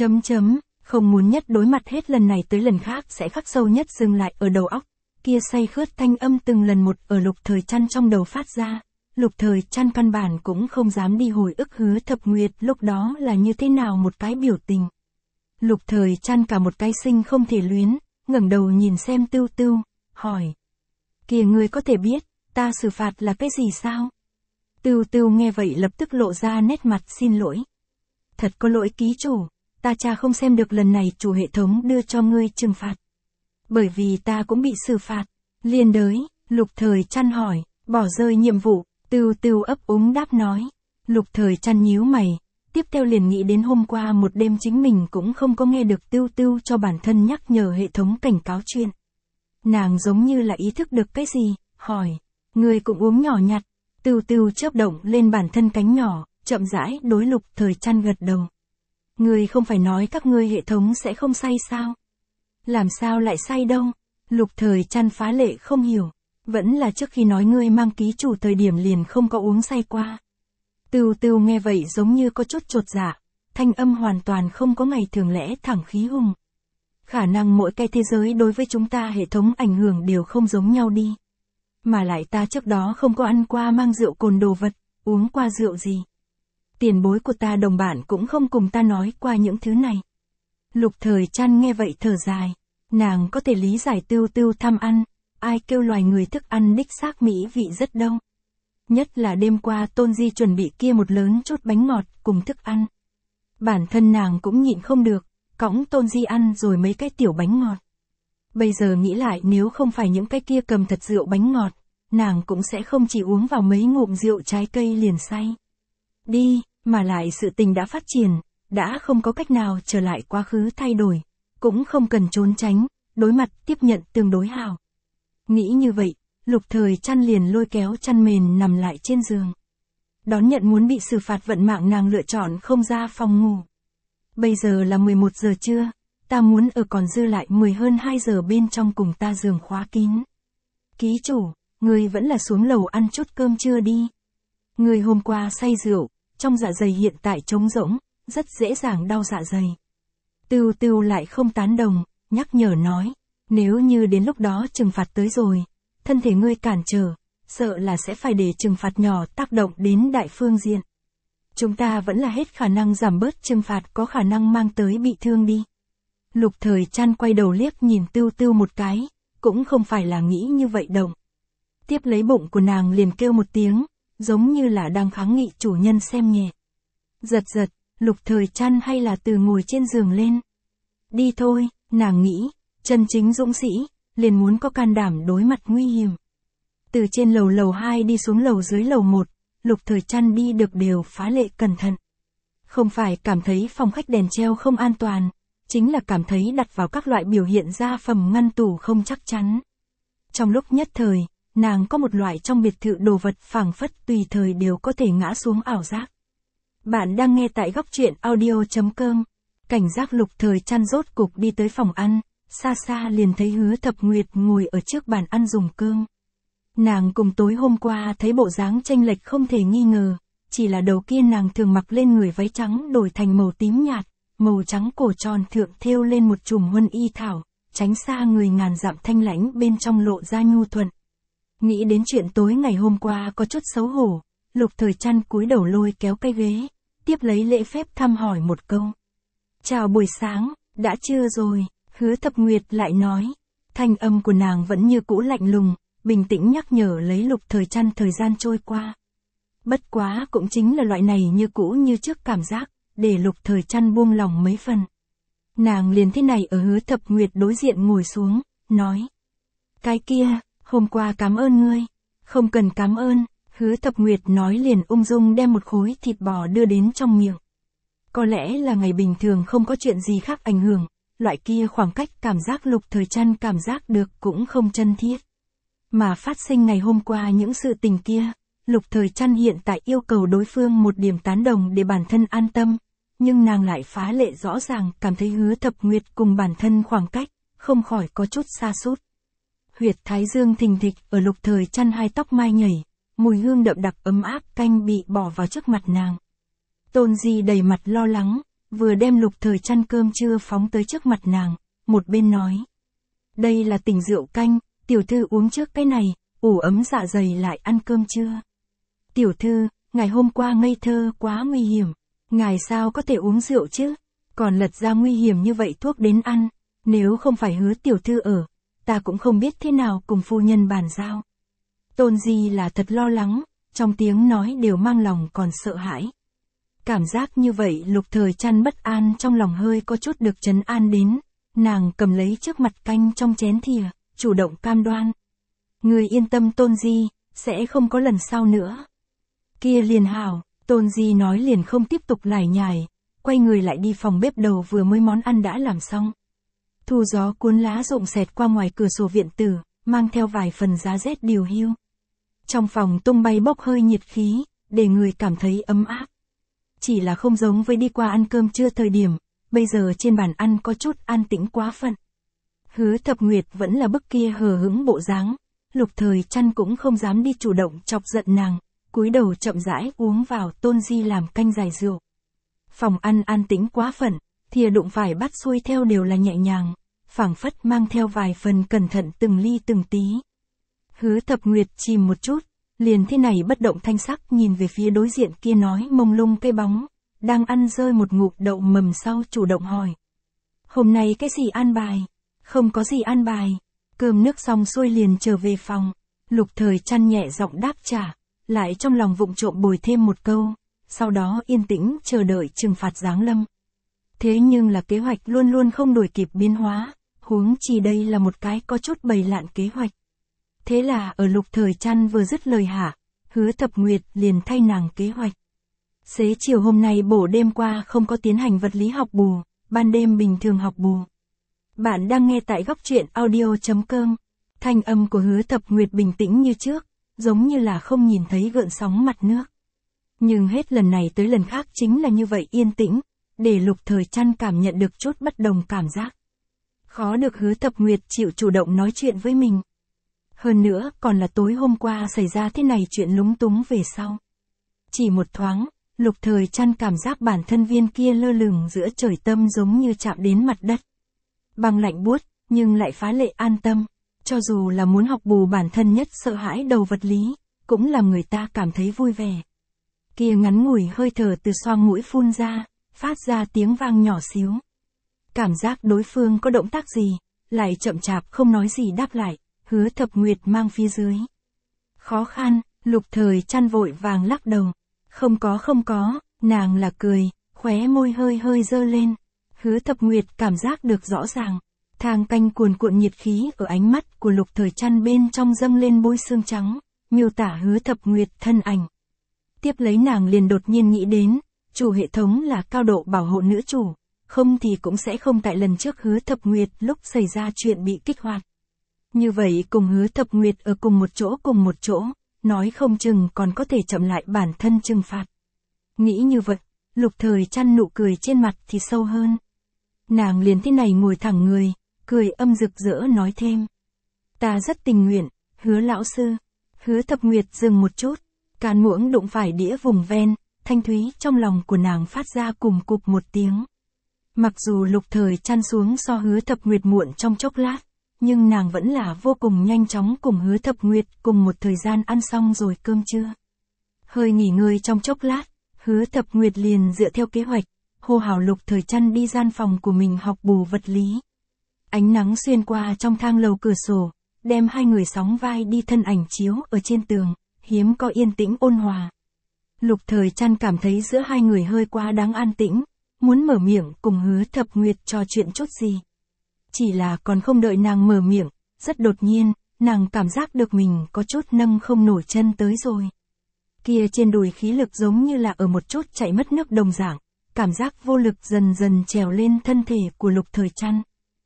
Không muốn nhất đối mặt hết lần này tới lần khác sẽ khắc sâu nhất dừng lại ở đầu óc. Kia say khướt thanh âm từng lần một ở Lục Thời Trăn trong đầu phát ra. Lục Thời Trăn căn bản cũng không dám đi hồi ức Hứa Thập Nguyệt lúc đó là như thế nào một cái biểu tình. Lục Thời Trăn cả một cái sinh không thể luyến, ngẩng đầu nhìn xem Tưu Tưu, hỏi. Kìa ngươi có thể biết, ta xử phạt là cái gì sao? Tưu Tưu nghe vậy lập tức lộ ra nét mặt xin lỗi. Thật có lỗi ký chủ, ta cha không xem được lần này chủ hệ thống đưa cho ngươi trừng phạt. Bởi vì ta cũng bị xử phạt. Liên đới, Lục Thời Trăn hỏi, bỏ rơi nhiệm vụ, Tưu Tưu ấp úng đáp nói. Lục Thời Trăn nhíu mày, tiếp theo liền nghĩ đến hôm qua một đêm chính mình cũng không có nghe được Tưu Tưu cho bản thân nhắc nhở hệ thống cảnh cáo chuyện. Nàng giống như là ý thức được cái gì, hỏi, ngươi cũng uống nhỏ nhặt. Tưu Tưu chớp động lên bản thân cánh nhỏ, chậm rãi đối Lục Thời Trăn gật đầu. Ngươi không phải nói các ngươi hệ thống sẽ không say sao? Làm sao lại say đâu? Lục Thời Trăn phá lệ không hiểu. Vẫn là trước khi nói ngươi mang ký chủ thời điểm liền không có uống say qua. Tưu Tưu nghe vậy giống như có chút chột dạ, thanh âm hoàn toàn không có ngày thường lẽ thẳng khí hùng. Khả năng mỗi cái thế giới đối với chúng ta hệ thống ảnh hưởng đều không giống nhau đi. Mà lại ta trước đó không có ăn qua mang rượu cồn đồ vật, uống qua rượu gì. Tiền bối của ta đồng bạn cũng không cùng ta nói qua những thứ này. Lục Thời Trăn nghe vậy thở dài, nàng có thể lý giải Tưu Tưu tham ăn, ai kêu loài người thức ăn đích xác mỹ vị rất đâu. Nhất là đêm qua Tôn Di chuẩn bị kia một lớn chút bánh ngọt cùng thức ăn. Bản thân nàng cũng nhịn không được, cõng Tôn Di ăn rồi mấy cái tiểu bánh ngọt. Bây giờ nghĩ lại nếu không phải những cái kia cầm thật rượu bánh ngọt, nàng cũng sẽ không chỉ uống vào mấy ngụm rượu trái cây liền say. Đi, mà lại sự tình đã phát triển, đã không có cách nào trở lại quá khứ thay đổi, cũng không cần trốn tránh, đối mặt tiếp nhận tương đối hào. Nghĩ như vậy, Lục Thời Trăn liền lôi kéo chăn mền nằm lại trên giường. Đón nhận muốn bị xử phạt vận mạng nàng lựa chọn không ra phòng ngủ. Bây giờ là 11 giờ trưa, ta muốn ở còn dư lại 10 hơn 2 giờ bên trong cùng ta giường khóa kín. Ký chủ, ngươi vẫn là xuống lầu ăn chút cơm trưa đi. Ngươi hôm qua say rượu, trong dạ dày hiện tại trống rỗng, rất dễ dàng đau dạ dày. Tưu Tưu lại không tán đồng, nhắc nhở nói, nếu như đến lúc đó trừng phạt tới rồi, thân thể ngươi cản trở, sợ là sẽ phải để trừng phạt nhỏ tác động đến đại phương diện. Chúng ta vẫn là hết khả năng giảm bớt trừng phạt có khả năng mang tới bị thương đi. Lục Thời Trăn quay đầu liếc nhìn Tưu Tưu một cái, cũng không phải là nghĩ như vậy động. Tiếp lấy bụng của nàng liền kêu một tiếng, giống như là đang kháng nghị chủ nhân xem nhẹ. Giật, Lục Thời Trăn hay là từ ngồi trên giường lên. Đi thôi, nàng nghĩ, chân chính dũng sĩ, liền muốn có can đảm đối mặt nguy hiểm. Từ trên lầu 2 đi xuống lầu dưới lầu 1, Lục Thời Trăn đi được đều phá lệ cẩn thận. Không phải cảm thấy phòng khách đèn treo không an toàn, chính là cảm thấy đặt vào các loại biểu hiện ra phẩm ngăn tủ không chắc chắn. Trong lúc nhất thời, nàng có một loại trong biệt thự đồ vật phảng phất tùy thời đều có thể ngã xuống ảo giác. Bạn đang nghe tại góc truyện audio.com. Cảnh giác Lục Thời Trăn rốt cục đi tới phòng ăn, xa xa liền thấy Hứa Thập Nguyệt ngồi ở trước bàn ăn dùng cơm. Nàng cùng tối hôm qua thấy bộ dáng chênh lệch không thể nghi ngờ, chỉ là đầu kia nàng thường mặc lên người váy trắng đổi thành màu tím nhạt, màu trắng cổ tròn thượng thêu lên một chùm huân y thảo, tránh xa người ngàn dặm thanh lãnh bên trong lộ ra nhu thuận. Nghĩ đến chuyện tối ngày hôm qua có chút xấu hổ, Lục Thời Trăn cúi đầu lôi kéo cái ghế, tiếp lấy lễ phép thăm hỏi một câu. Chào buổi sáng, đã trưa rồi, Hứa Thập Nguyệt lại nói. Thanh âm của nàng vẫn như cũ lạnh lùng, bình tĩnh nhắc nhở lấy Lục Thời Trăn thời gian trôi qua. Bất quá cũng chính là loại này như cũ như trước cảm giác, để Lục Thời Trăn buông lòng mấy phần. Nàng liền thế này ở Hứa Thập Nguyệt đối diện ngồi xuống, nói. Cái kia, hôm qua cảm ơn ngươi. Không cần cảm ơn, Hứa Thập Nguyệt nói liền ung dung đem một khối thịt bò đưa đến trong miệng. Có lẽ là ngày bình thường không có chuyện gì khác ảnh hưởng, loại kia khoảng cách cảm giác Lục Thời Trăn cảm giác được cũng không chân thiết. Mà phát sinh ngày hôm qua những sự tình kia, Lục Thời Trăn hiện tại yêu cầu đối phương một điểm tán đồng để bản thân an tâm, nhưng nàng lại phá lệ rõ ràng cảm thấy Hứa Thập Nguyệt cùng bản thân khoảng cách, không khỏi có chút xa sút. Huyệt thái dương thình thịch ở Lục Thời Trăn hai tóc mai nhảy, mùi hương đậm đặc ấm áp canh bị bỏ vào trước mặt nàng. Tôn Di đầy mặt lo lắng, vừa đem Lục Thời Trăn cơm trưa phóng tới trước mặt nàng, một bên nói. Đây là tỉnh rượu canh, tiểu thư uống trước cái này, ủ ấm dạ dày lại ăn cơm trưa. Tiểu thư, ngày hôm qua ngây thơ quá nguy hiểm, ngài sao có thể uống rượu chứ, còn lật ra nguy hiểm như vậy thuốc đến ăn, nếu không phải Hứa tiểu thư ở, ta cũng không biết thế nào cùng phu nhân bàn giao. Tôn Di là thật lo lắng, trong tiếng nói đều mang lòng còn sợ hãi. Cảm giác như vậy Lục Thời Trăn bất an trong lòng hơi có chút được trấn an đến, nàng cầm lấy trước mặt canh trong chén thìa, chủ động cam đoan. Người yên tâm Tôn Di, sẽ không có lần sau nữa. Kia liền hảo, Tôn Di nói liền không tiếp tục lải nhải, quay người lại đi phòng bếp đầu vừa mới món ăn đã làm xong. Thu gió cuốn lá rụng xẹt qua ngoài cửa sổ viện tử, mang theo vài phần giá rét điều hiu. Trong phòng tung bay bốc hơi nhiệt khí, để người cảm thấy ấm áp. Chỉ là không giống với đi qua ăn cơm trưa thời điểm, bây giờ trên bàn ăn có chút an tĩnh quá phận. Hứa Thập Nguyệt vẫn là bức kia hờ hững bộ dáng, Lục Thời Trăn cũng không dám đi chủ động chọc giận nàng, cúi đầu chậm rãi uống vào Tôn Di làm canh giải rượu. Phòng ăn an tĩnh quá phận, thìa đụng phải bắt xuôi theo đều là nhẹ nhàng, phảng phất mang theo vài phần cẩn thận từng ly từng tí. Hứa Thập Nguyệt chìm một chút, liền thế này bất động thanh sắc nhìn về phía đối diện kia nói mông lung cây bóng, đang ăn rơi một ngụm đậu mầm sau chủ động hỏi. Hôm nay cái gì an bài? Không có gì an bài. Cơm nước xong xuôi liền trở về phòng, Lục Thời Trăn nhẹ giọng đáp trả, lại trong lòng vụng trộm bồi thêm một câu, sau đó yên tĩnh chờ đợi trừng phạt giáng lâm. Thế nhưng là kế hoạch luôn luôn không đổi kịp biến hóa, huống chi đây là một cái có chút bầy lạn kế hoạch. Thế là ở Lục Thời Trăn vừa dứt lời hạ, Hứa Thập Nguyệt liền thay nàng kế hoạch. Xế chiều hôm nay bổ đêm qua không có tiến hành vật lý học bù, ban đêm bình thường học bù. Bạn đang nghe tại góc truyện audio.com. Thanh âm của Hứa Thập Nguyệt bình tĩnh như trước, giống như là không nhìn thấy gợn sóng mặt nước. Nhưng hết lần này tới lần khác chính là như vậy yên tĩnh, để Lục Thời Trăn cảm nhận được chút bất đồng cảm giác. Khó được Hứa Thập Nguyệt chịu chủ động nói chuyện với mình. Hơn nữa còn là tối hôm qua xảy ra thế này chuyện lúng túng về sau. Chỉ một thoáng, Lục Thời Trăn cảm giác bản thân viên kia lơ lửng giữa trời tâm giống như chạm đến mặt đất. Băng lạnh buốt, nhưng lại phá lệ an tâm. Cho dù là muốn học bù bản thân nhất sợ hãi đầu vật lý, cũng làm người ta cảm thấy vui vẻ. Kia ngắn ngủi hơi thở từ xoang mũi phun ra, phát ra tiếng vang nhỏ xíu. Cảm giác đối phương có động tác gì, lại chậm chạp không nói gì đáp lại, Hứa Thập Nguyệt mang phía dưới. Khó khăn, Lục Thời Trăn vội vàng lắc đầu. Không có, nàng là cười, khóe môi hơi hơi dơ lên. Hứa Thập Nguyệt cảm giác được rõ ràng. Thang canh cuồn cuộn nhiệt khí ở ánh mắt của Lục Thời Trăn bên trong dâng lên bôi xương trắng, miêu tả Hứa Thập Nguyệt thân ảnh. Tiếp lấy nàng liền đột nhiên nghĩ đến, chủ hệ thống là cao độ bảo hộ nữ chủ, không thì cũng sẽ không tại lần trước Hứa Thập Nguyệt lúc xảy ra chuyện bị kích hoạt. Như vậy cùng Hứa Thập Nguyệt ở cùng một chỗ, nói không chừng còn có thể chậm lại bản thân trừng phạt. Nghĩ như vậy, Lục Thời Trăn nụ cười trên mặt thì sâu hơn. Nàng liền thế này ngồi thẳng người, cười âm rực rỡ nói thêm. Ta rất tình nguyện, Hứa lão sư. Hứa Thập Nguyệt dừng một chút, Cán muỗng đụng phải đĩa vùng ven, thanh thúy trong lòng của nàng phát ra cùng cụp một tiếng. Mặc dù Lục Thời Trăn xuống so Hứa Thập Nguyệt muộn trong chốc lát, nhưng nàng vẫn là vô cùng nhanh chóng cùng Hứa Thập Nguyệt cùng một thời gian ăn xong rồi cơm trưa. Hơi nghỉ ngơi trong chốc lát, Hứa Thập Nguyệt liền dựa theo kế hoạch, hô hào Lục Thời Trăn đi gian phòng của mình học bù vật lý. Ánh nắng xuyên qua trong thang lầu cửa sổ, đem hai người sóng vai đi thân ảnh chiếu ở trên tường, hiếm có yên tĩnh ôn hòa. Lục Thời Trăn cảm thấy giữa hai người hơi quá đáng an tĩnh, muốn mở miệng cùng Hứa Thập Nguyệt trò chuyện chút gì. Chỉ là còn không đợi nàng mở miệng, rất đột nhiên, nàng cảm giác được mình có chút nâng không nổi chân tới rồi. Kia trên đùi khí lực giống như là ở một chút chạy mất nước đồng dạng, cảm giác vô lực dần dần trèo lên thân thể của Lục Thời Trăn.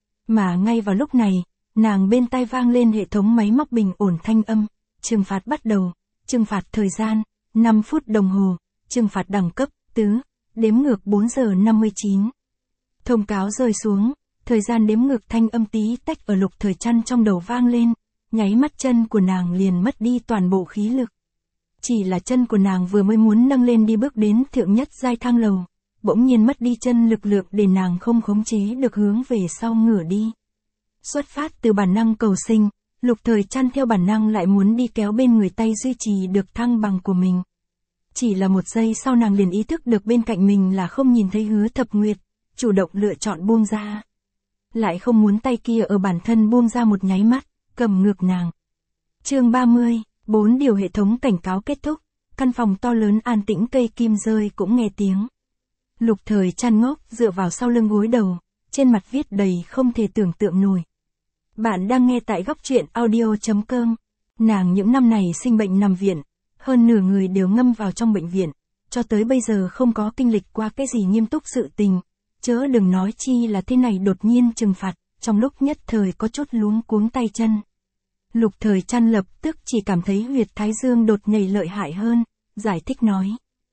Mà ngay vào lúc này, nàng bên tai vang lên hệ thống máy móc bình ổn thanh âm, trừng phạt bắt đầu, trừng phạt thời gian, 5 phút đồng hồ, trừng phạt đẳng cấp, tứ, đếm ngược 4 giờ 59. Thông cáo rơi xuống, thời gian đếm ngược thanh âm tí tách ở Lục Thời Trăn trong đầu vang lên, nháy mắt chân của nàng liền mất đi toàn bộ khí lực. Chỉ là chân của nàng vừa mới muốn nâng lên đi bước đến thượng nhất giai thang lầu, bỗng nhiên mất đi chân lực lượng để nàng không khống chế được hướng về sau ngửa đi. Xuất phát từ bản năng cầu sinh, Lục Thời Trăn theo bản năng lại muốn đi kéo bên người tay duy trì được thăng bằng của mình. Chỉ là một giây sau nàng liền ý thức được bên cạnh mình là không nhìn thấy Hứa Thập Nguyệt, chủ động lựa chọn buông ra. Lại không muốn tay kia ở bản thân buông ra một nháy mắt, cầm ngược nàng. Chương 30, 4 điều hệ thống cảnh cáo kết thúc, căn phòng to lớn an tĩnh cây kim rơi cũng nghe tiếng. Lục Thời Trăn ngốc dựa vào sau lưng gối đầu, trên mặt viết đầy không thể tưởng tượng nổi. Bạn đang nghe tại góc truyện audio.com. Nàng những năm này sinh bệnh nằm viện, hơn nửa người đều ngâm vào trong bệnh viện, cho tới bây giờ không có kinh lịch qua cái gì nghiêm túc sự tình, chớ đừng nói chi là thế này đột nhiên trừng phạt, trong lúc nhất thời có chút luống cuống tay chân. Lục Thời Trăn lập tức chỉ cảm thấy huyệt thái dương đột nhảy lợi hại hơn, giải thích nói.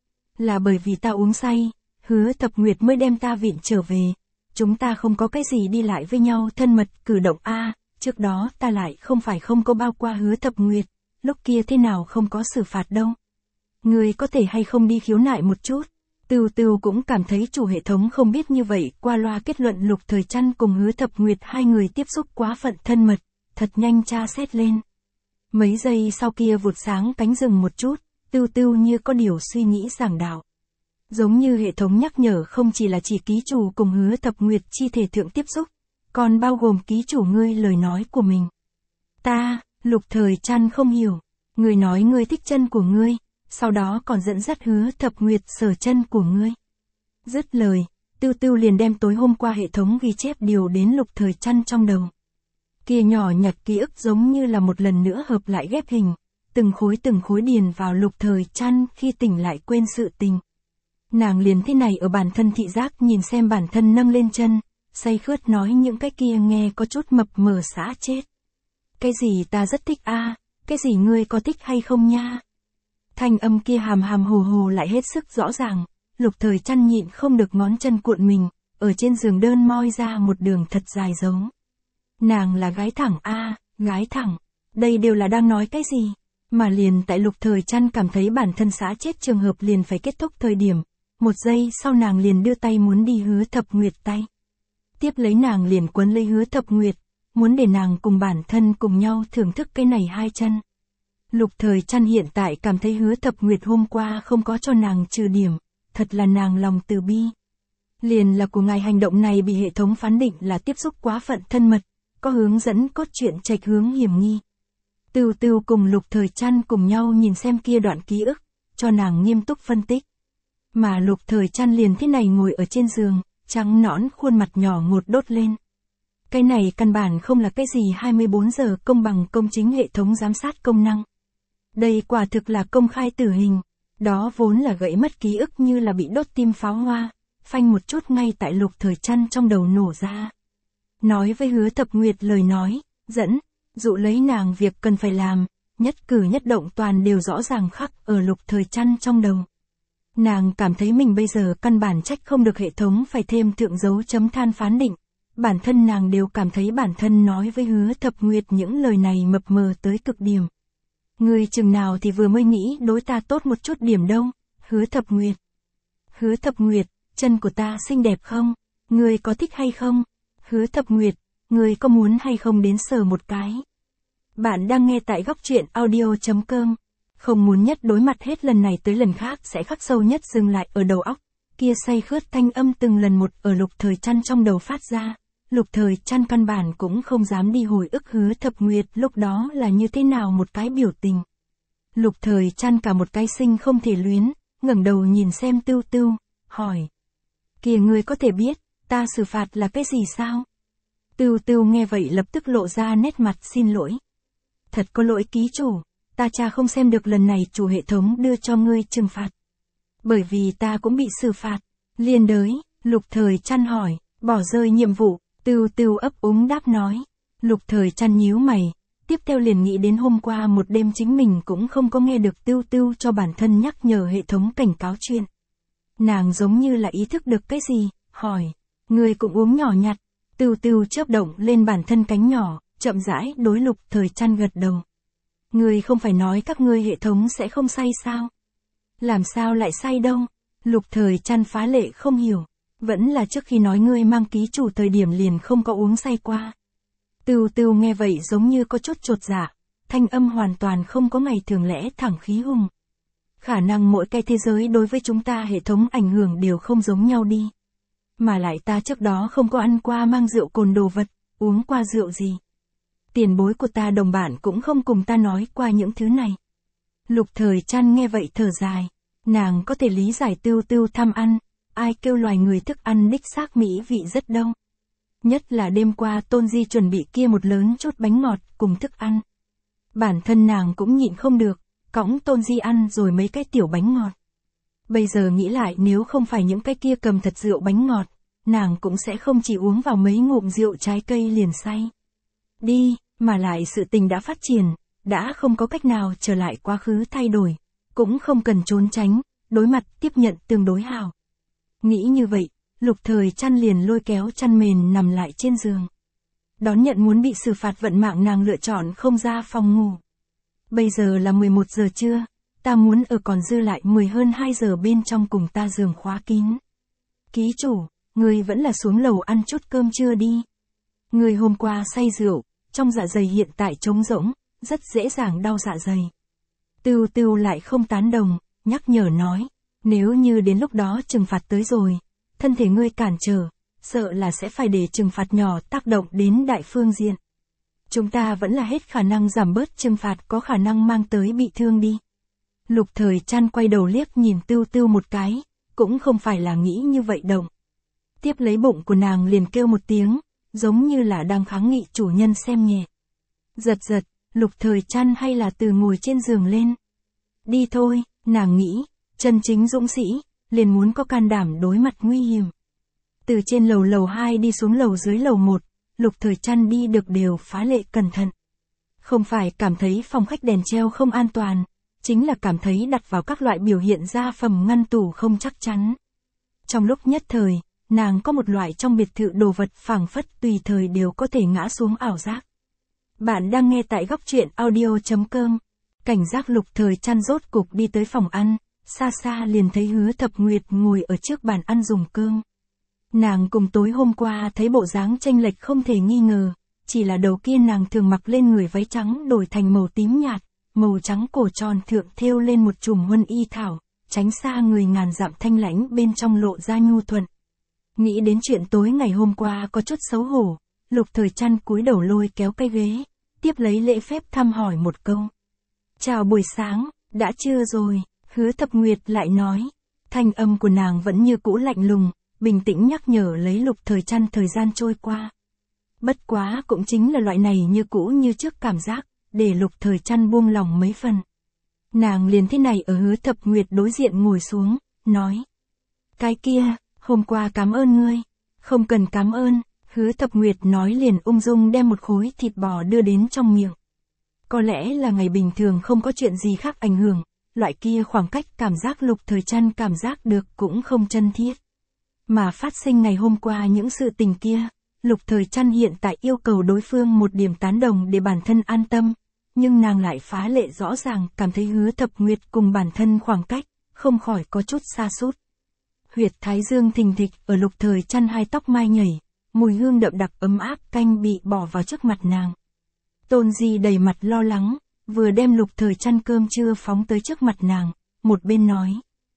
Là bởi vì ta uống say, Hứa Thập Nguyệt mới đem ta viện trở về. Chúng ta không có cái gì đi lại với nhau thân mật cử động a, trước đó ta lại không phải không có bao qua Hứa Thập Nguyệt, lúc kia thế nào không có xử phạt đâu. Người có thể hay không đi khiếu nại một chút. Từu Từu cũng cảm thấy chủ hệ thống không biết như vậy, qua loa kết luận Lục Thời Trăn cùng Hứa Thập Nguyệt hai người tiếp xúc quá phận thân mật, thật nhanh tra xét lên. Mấy giây sau kia vụt sáng cánh rừng một chút, Từu Từu như có điều suy nghĩ giảng đạo. Giống như hệ thống nhắc nhở không chỉ là chỉ ký chủ cùng Hứa Thập Nguyệt chi thể thượng tiếp xúc, còn bao gồm ký chủ ngươi lời nói của mình. Ta, Lục Thời Trăn không hiểu, ngươi nói ngươi thích chân của ngươi, sau đó còn dẫn dắt Hứa Thập Nguyệt sờ chân của ngươi. Dứt lời, Từu Từu liền đem tối hôm qua hệ thống ghi chép điều đến Lục Thời Trăn trong đầu. Kia nhỏ nhặt ký ức giống như là một lần nữa hợp lại ghép hình, từng khối điền vào Lục Thời Trăn khi tỉnh lại quên sự tình. Nàng liền thế này ở bản thân thị giác nhìn xem bản thân nâng lên chân, say khướt nói những cái kia nghe có chút mập mờ xã chết. Cái gì ta rất thích a, cái gì ngươi có thích hay không nha? Thanh âm kia hàm hàm hồ hồ lại hết sức rõ ràng, Lục Thời Trăn nhịn không được ngón chân cuộn mình, ở trên giường đơn moi ra một đường thật dài dấu. Nàng là gái thẳng a, gái thẳng, đây đều là đang nói cái gì? Mà liền tại Lục Thời Trăn cảm thấy bản thân xã chết trường hợp liền phải kết thúc thời điểm, một giây sau nàng liền đưa tay muốn đi Hứa Thập Nguyệt tay. Tiếp lấy nàng liền quấn lấy Hứa Thập Nguyệt, muốn để nàng cùng bản thân cùng nhau thưởng thức cái này hai chân. Lục Thời Trăn hiện tại cảm thấy Hứa Thập Nguyệt hôm qua không có cho nàng trừ điểm, thật là nàng lòng từ bi. Liền là của ngài hành động này bị hệ thống phán định là tiếp xúc quá phận thân mật, có hướng dẫn cốt truyện chệch hướng hiểm nghi. Từu Từu cùng Lục Thời Trăn cùng nhau nhìn xem kia đoạn ký ức, cho nàng nghiêm túc phân tích. Mà Lục Thời Trăn liền thế này ngồi ở trên giường, trắng nõn khuôn mặt nhỏ ngột đốt lên. Cái này căn bản không là cái gì 24 giờ công bằng công chính hệ thống giám sát công năng. Đây quả thực là công khai tử hình, đó vốn là gãy mất ký ức như là bị đốt tim pháo hoa, phanh một chút ngay tại Lục Thời Trăn trong đầu nổ ra. Nói với Hứa Thập Nguyệt lời nói, dẫn, dụ lấy nàng việc cần phải làm, nhất cử nhất động toàn đều rõ ràng khắc ở Lục Thời Trăn trong đầu. Nàng cảm thấy mình bây giờ căn bản trách không được hệ thống phải thêm thượng dấu chấm than phán định, bản thân nàng đều cảm thấy bản thân nói với Hứa Thập Nguyệt những lời này mập mờ tới cực điểm. Ngươi chừng nào thì vừa mới nghĩ đối ta tốt một chút điểm đâu, Hứa Thập Nguyệt. Hứa Thập Nguyệt, chân của ta xinh đẹp không? Ngươi có thích hay không? Hứa Thập Nguyệt, ngươi có muốn hay không đến sờ một cái? Bạn đang nghe tại góc truyện audio.com. Không muốn nhất đối mặt hết lần này tới lần khác sẽ khắc sâu nhất dừng lại ở đầu óc. Kia say khướt thanh âm từng lần một ở Lục Thời Trăn trong đầu phát ra. Lục Thời Trăn căn bản cũng không dám đi hồi ức Hứa Thập Nguyệt lúc đó là như thế nào một cái biểu tình. Lục Thời Trăn cả một cái sinh không thể luyến, ngẩng đầu nhìn xem Tưu Tưu, hỏi. Kìa ngươi có thể biết, ta xử phạt là cái gì sao? Tưu Tưu nghe vậy lập tức lộ ra nét mặt xin lỗi. Thật có lỗi ký chủ, ta cha không xem được lần này chủ hệ thống đưa cho ngươi trừng phạt. Bởi vì ta cũng bị xử phạt. Liên đới, Lục Thời Trăn hỏi, bỏ rơi nhiệm vụ, Tưu Tưu ấp úng đáp nói. Lục Thời Trăn nhíu mày, tiếp theo liền nghĩ đến hôm qua một đêm chính mình cũng không có nghe được Tưu Tưu cho bản thân nhắc nhở hệ thống cảnh cáo chuyện. Nàng giống như là ý thức được cái gì, hỏi, ngươi cũng uống nhỏ nhặt. Tưu Tưu chớp động lên bản thân cánh nhỏ, chậm rãi đối Lục Thời Trăn gật đầu. Ngươi không phải nói các ngươi hệ thống sẽ không say sao? Làm sao lại say đâu? Lục Thời Trăn phá lệ không hiểu. Vẫn là trước khi nói ngươi mang ký chủ thời điểm liền không có uống say qua. Tưu Tưu nghe vậy giống như có chút chột dạ, thanh âm hoàn toàn không có ngày thường lẽ thẳng khí hùng. Khả năng mỗi cái thế giới đối với chúng ta hệ thống ảnh hưởng đều không giống nhau đi. Mà lại ta trước đó không có ăn qua mang rượu cồn đồ vật, uống qua rượu gì. Tiền bối của ta đồng bạn cũng không cùng ta nói qua những thứ này. Lục Thời Trăn nghe vậy thở dài, nàng có thể lý giải Tưu Tưu tham ăn, ai kêu loài người thức ăn đích xác mỹ vị rất đông. Nhất là đêm qua Tôn Di chuẩn bị kia một lớn chút bánh ngọt cùng thức ăn. Bản thân nàng cũng nhịn không được, cõng Tôn Di ăn rồi mấy cái tiểu bánh ngọt. Bây giờ nghĩ lại nếu không phải những cái kia cầm thật rượu bánh ngọt, nàng cũng sẽ không chỉ uống vào mấy ngụm rượu trái cây liền say. Đi, mà lại sự tình đã phát triển, đã không có cách nào trở lại quá khứ thay đổi, cũng không cần trốn tránh, đối mặt tiếp nhận tương đối hào. Nghĩ như vậy, Lục Thời Trăn liền lôi kéo chăn mền nằm lại trên giường. Đón nhận muốn bị xử phạt vận mạng nàng lựa chọn không ra phòng ngủ. Bây giờ là 11 giờ trưa, ta muốn ở còn dư lại 10 hơn 2 giờ bên trong cùng ta giường khóa kín. Ký chủ, ngươi vẫn là xuống lầu ăn chút cơm trưa đi. Ngươi hôm qua say rượu, trong dạ dày hiện tại trống rỗng, rất dễ dàng đau dạ dày. Tưu Tưu lại không tán đồng, nhắc nhở nói, nếu như đến lúc đó trừng phạt tới rồi, thân thể ngươi cản trở, sợ là sẽ phải để trừng phạt nhỏ tác động đến đại phương diện. Chúng ta vẫn là hết khả năng giảm bớt trừng phạt có khả năng mang tới bị thương đi. Lục Thời Trăn quay đầu liếc nhìn Tưu Tưu một cái, cũng không phải là nghĩ như vậy động. Tiếp lấy bụng của nàng liền kêu một tiếng, giống như là đang kháng nghị chủ nhân xem nhẹ. Giật giật, Lục Thời Trăn hay là từ ngồi trên giường lên. Đi thôi, nàng nghĩ, chân chính dũng sĩ, liền muốn có can đảm đối mặt nguy hiểm. Từ trên lầu 2 đi xuống lầu dưới lầu 1, Lục Thời Trăn đi được đều phá lệ cẩn thận. Không phải cảm thấy phòng khách đèn treo không an toàn, chính là cảm thấy đặt vào các loại biểu hiện gia phẩm ngăn tủ không chắc chắn. Trong lúc nhất thời, nàng có một loại trong biệt thự đồ vật phảng phất tùy thời đều có thể ngã xuống ảo giác. Bạn đang nghe tại góc truyện audio.com. Cảnh giác Lục Thời Trăn rốt cục đi tới phòng ăn, xa xa liền thấy Hứa Thập Nguyệt ngồi ở trước bàn ăn dùng cơm. Nàng cùng tối hôm qua thấy bộ dáng chênh lệch không thể nghi ngờ, chỉ là đầu kia nàng thường mặc lên người váy trắng đổi thành màu tím nhạt, màu trắng cổ tròn thượng thêu lên một chùm huân y thảo, tránh xa người ngàn dặm thanh lãnh bên trong lộ ra nhu thuận. Nghĩ đến chuyện tối ngày hôm qua có chút xấu hổ, Lục Thời Trăn cúi đầu lôi kéo cái ghế, tiếp lấy lễ phép thăm hỏi một câu. Chào buổi sáng, đã trưa rồi, Hứa Thập Nguyệt lại nói. Thanh âm của nàng vẫn như cũ lạnh lùng, bình tĩnh nhắc nhở lấy Lục Thời Trăn thời gian trôi qua. Bất quá cũng chính là loại này như cũ như trước cảm giác, để Lục Thời Trăn buông lòng mấy phần. Nàng liền thế này ở Hứa Thập Nguyệt đối diện ngồi xuống, nói. Cái kia, hôm qua cảm ơn ngươi. Không cần cảm ơn, Hứa Thập Nguyệt nói liền ung dung đem một khối thịt bò đưa đến trong miệng. Có lẽ là ngày bình thường không có chuyện gì khác ảnh hưởng, loại kia khoảng cách cảm giác Lục Thời Trăn cảm giác được cũng không chân thiết. Mà phát sinh ngày hôm qua những sự tình kia, Lục Thời Trăn hiện tại yêu cầu đối phương một điểm tán đồng để bản thân an tâm, nhưng nàng lại phá lệ rõ ràng cảm thấy Hứa Thập Nguyệt cùng bản thân khoảng cách, không khỏi có chút xa sút. Huyệt thái dương thình thịch ở Lục Thời Trăn hai tóc mai nhảy, mùi hương đậm đặc ấm áp canh bị bỏ vào trước mặt nàng. Tôn Di đầy mặt lo lắng, vừa đem Lục Thời Trăn cơm trưa phóng tới trước mặt nàng, một bên nói.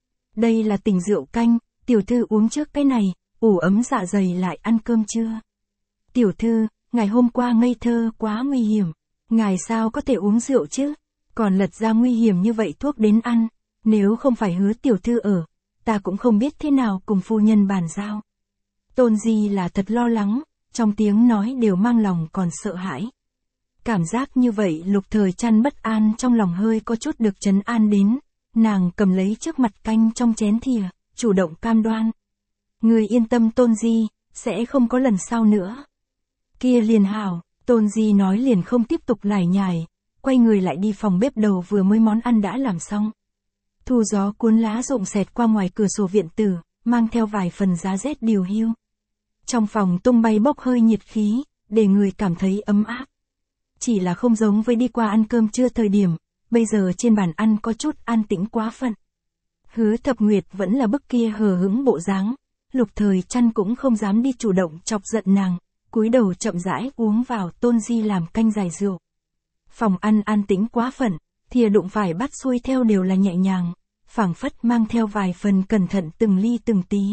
Đây là tỉnh rượu canh, tiểu thư uống trước cái này, ủ ấm dạ dày lại ăn cơm trưa. Tiểu thư, ngày hôm qua ngây thơ quá nguy hiểm, ngài sao có thể uống rượu chứ, còn lật ra nguy hiểm như vậy thuốc đến ăn, nếu không phải Hứa tiểu thư ở, ta cũng không biết thế nào cùng phu nhân bàn giao. Tôn Di là thật lo lắng, trong tiếng nói đều mang lòng còn sợ hãi. Cảm giác như vậy Lục Thời Trăn bất an trong lòng hơi có chút được trấn an đến, nàng cầm lấy trước mặt canh trong chén thìa, chủ động cam đoan. Người yên tâm Tôn Di, sẽ không có lần sau nữa. Kia liền hảo, Tôn Di nói liền không tiếp tục lải nhải, quay người lại đi phòng bếp đầu vừa mới món ăn đã làm xong. Thu gió cuốn lá rụng xẹt qua ngoài cửa sổ viện tử, mang theo vài phần giá rét điều hiu. Trong phòng tung bay bốc hơi nhiệt khí, để người cảm thấy ấm áp. Chỉ là không giống với đi qua ăn cơm trưa thời điểm, bây giờ trên bàn ăn có chút an tĩnh quá phận. Hứa Thập Nguyệt vẫn là bức kia hờ hững bộ dáng, Lục Thời Trăn cũng không dám đi chủ động chọc giận nàng, cúi đầu chậm rãi uống vào Tôn Di làm canh giải rượu. Phòng ăn an tĩnh quá phận, thìa đụng phải bắt xuôi theo đều là nhẹ nhàng, phảng phất mang theo vài phần cẩn thận từng ly từng tí.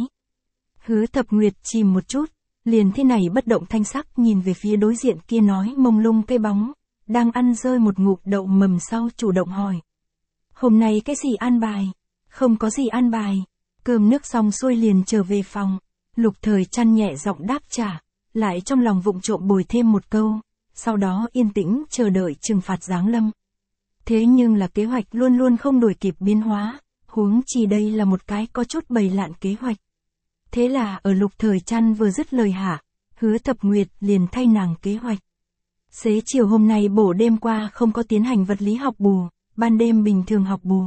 Hứa Thập Nguyệt chìm một chút, liền thế này bất động thanh sắc nhìn về phía đối diện kia nói mông lung cây bóng, đang ăn rơi một ngụm đậu mầm sau chủ động hỏi. Hôm nay cái gì an bài? Không có gì an bài. Cơm nước xong xuôi liền trở về phòng. Lục Thời Trăn nhẹ giọng đáp trả, lại trong lòng vụng trộm bồi thêm một câu, sau đó yên tĩnh chờ đợi trừng phạt giáng lâm. Thế nhưng là kế hoạch luôn luôn không đuổi kịp biến hóa, huống chi đây là một cái có chút bầy lạn kế hoạch. Thế là ở Lục Thời Trăn vừa dứt lời hạ, Hứa Thập Nguyệt liền thay nàng kế hoạch. Xế chiều hôm nay bổ đêm qua không có tiến hành vật lý học bù, ban đêm bình thường học bù.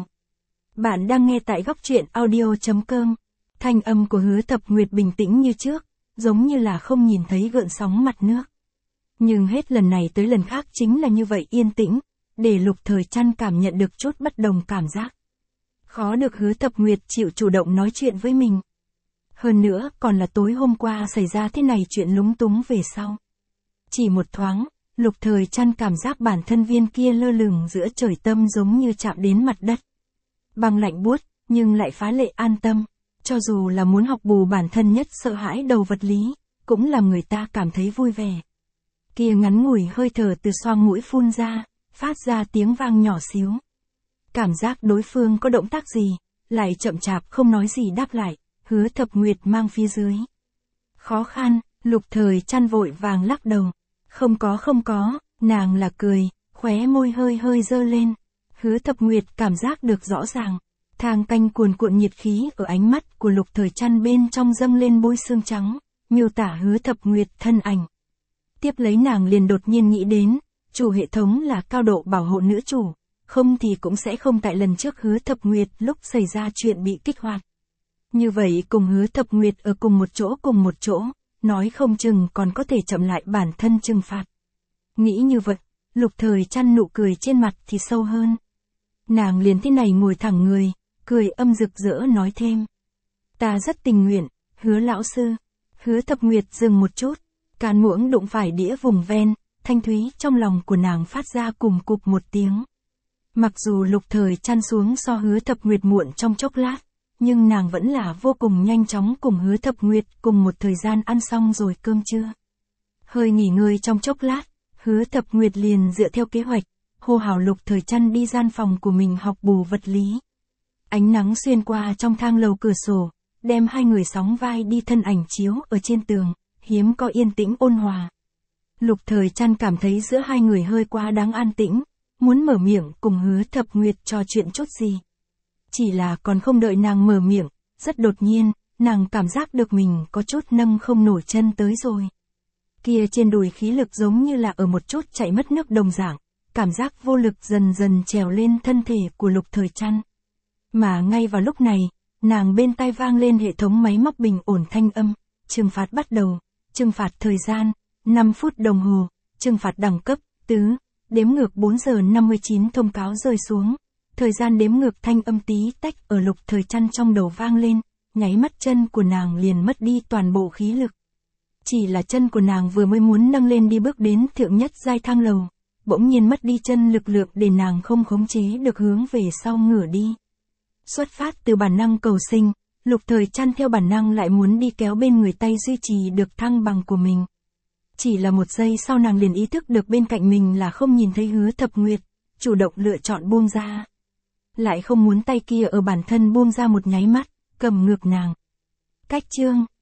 Bạn đang nghe tại góc truyện audio.com. Thanh âm của Hứa Thập Nguyệt bình tĩnh như trước, giống như là không nhìn thấy gợn sóng mặt nước. Nhưng hết lần này tới lần khác chính là như vậy yên tĩnh, để Lục Thời Trăn cảm nhận được chút bất đồng cảm giác. Khó được Hứa Thập Nguyệt chịu chủ động nói chuyện với mình. Hơn nữa còn là tối hôm qua xảy ra thế này chuyện lúng túng về sau. Chỉ một thoáng, Lục Thời Trăn cảm giác bản thân viên kia lơ lửng giữa trời tâm giống như chạm đến mặt đất. Băng lạnh buốt, nhưng lại phá lệ an tâm, cho dù là muốn học bù bản thân nhất sợ hãi đầu vật lý, cũng làm người ta cảm thấy vui vẻ. Kia ngắn ngủi hơi thở từ xoang mũi phun ra, phát ra tiếng vang nhỏ xíu. Cảm giác đối phương có động tác gì, lại chậm chạp không nói gì đáp lại, Hứa Thập Nguyệt mang phía dưới. Khó khăn, Lục Thời Trăn vội vàng lắc đầu. Không có, nàng là cười, khóe môi hơi hơi dơ lên. Hứa Thập Nguyệt cảm giác được rõ ràng. Thang canh cuồn cuộn nhiệt khí ở ánh mắt của Lục Thời Trăn bên trong dâng lên bôi xương trắng, miêu tả Hứa Thập Nguyệt thân ảnh. Tiếp lấy nàng liền đột nhiên nghĩ đến, chủ hệ thống là cao độ bảo hộ nữ chủ, không thì cũng sẽ không tại lần trước Hứa Thập Nguyệt lúc xảy ra chuyện bị kích hoạt. Như vậy cùng Hứa Thập Nguyệt ở cùng một chỗ, nói không chừng còn có thể chậm lại bản thân trừng phạt. Nghĩ như vậy, Lục Thời Trăn nụ cười trên mặt thì sâu hơn. Nàng liền thế này ngồi thẳng người, cười âm rực rỡ nói thêm. Ta rất tình nguyện, Hứa lão sư. Hứa Thập Nguyệt dừng một chút, cán muỗng đụng phải đĩa vùng ven, thanh thúy trong lòng của nàng phát ra cùng cục một tiếng. Mặc dù Lục Thời Trăn xuống so Hứa Thập Nguyệt muộn trong chốc lát, nhưng nàng vẫn là vô cùng nhanh chóng cùng Hứa Thập Nguyệt cùng một thời gian ăn xong rồi cơm trưa. Hơi nghỉ ngơi trong chốc lát, Hứa Thập Nguyệt liền dựa theo kế hoạch, hô hào Lục Thời Trăn đi gian phòng của mình học bù vật lý. Ánh nắng xuyên qua trong thang lầu cửa sổ, đem hai người sóng vai đi thân ảnh chiếu ở trên tường, hiếm có yên tĩnh ôn hòa. Lục Thời Trăn cảm thấy giữa hai người hơi quá đáng an tĩnh, muốn mở miệng cùng Hứa Thập Nguyệt trò chuyện chút gì. Chỉ là còn không đợi nàng mở miệng, rất đột nhiên, nàng cảm giác được mình có chút nâng không nổi chân tới rồi. Kia trên đùi khí lực giống như là ở một chút chạy mất nước đồng dạng, cảm giác vô lực dần dần trèo lên thân thể của Lục Thời Trăn. Mà ngay vào lúc này, nàng bên tai vang lên hệ thống máy móc bình ổn thanh âm, trừng phạt bắt đầu, trừng phạt thời gian, 5 phút đồng hồ, trừng phạt đẳng cấp, tứ, Đếm ngược 4 giờ 59 thông cáo rơi xuống. Thời gian đếm ngược thanh âm tí tách ở Lục Thời Trăn trong đầu vang lên, nháy mắt chân của nàng liền mất đi toàn bộ khí lực. Chỉ là chân của nàng vừa mới muốn nâng lên đi bước đến thượng nhất giai thang lầu, bỗng nhiên mất đi chân lực lượng để nàng không khống chế được hướng về sau ngửa đi. Xuất phát từ bản năng cầu sinh, Lục Thời Trăn theo bản năng lại muốn đi kéo bên người tay duy trì được thăng bằng của mình. Chỉ là một giây sau nàng liền ý thức được bên cạnh mình là không nhìn thấy Hứa Thập Nguyệt, chủ động lựa chọn buông ra. Lại không muốn tay kia ở bản thân buông ra một nháy mắt, cầm ngược nàng. Cách chương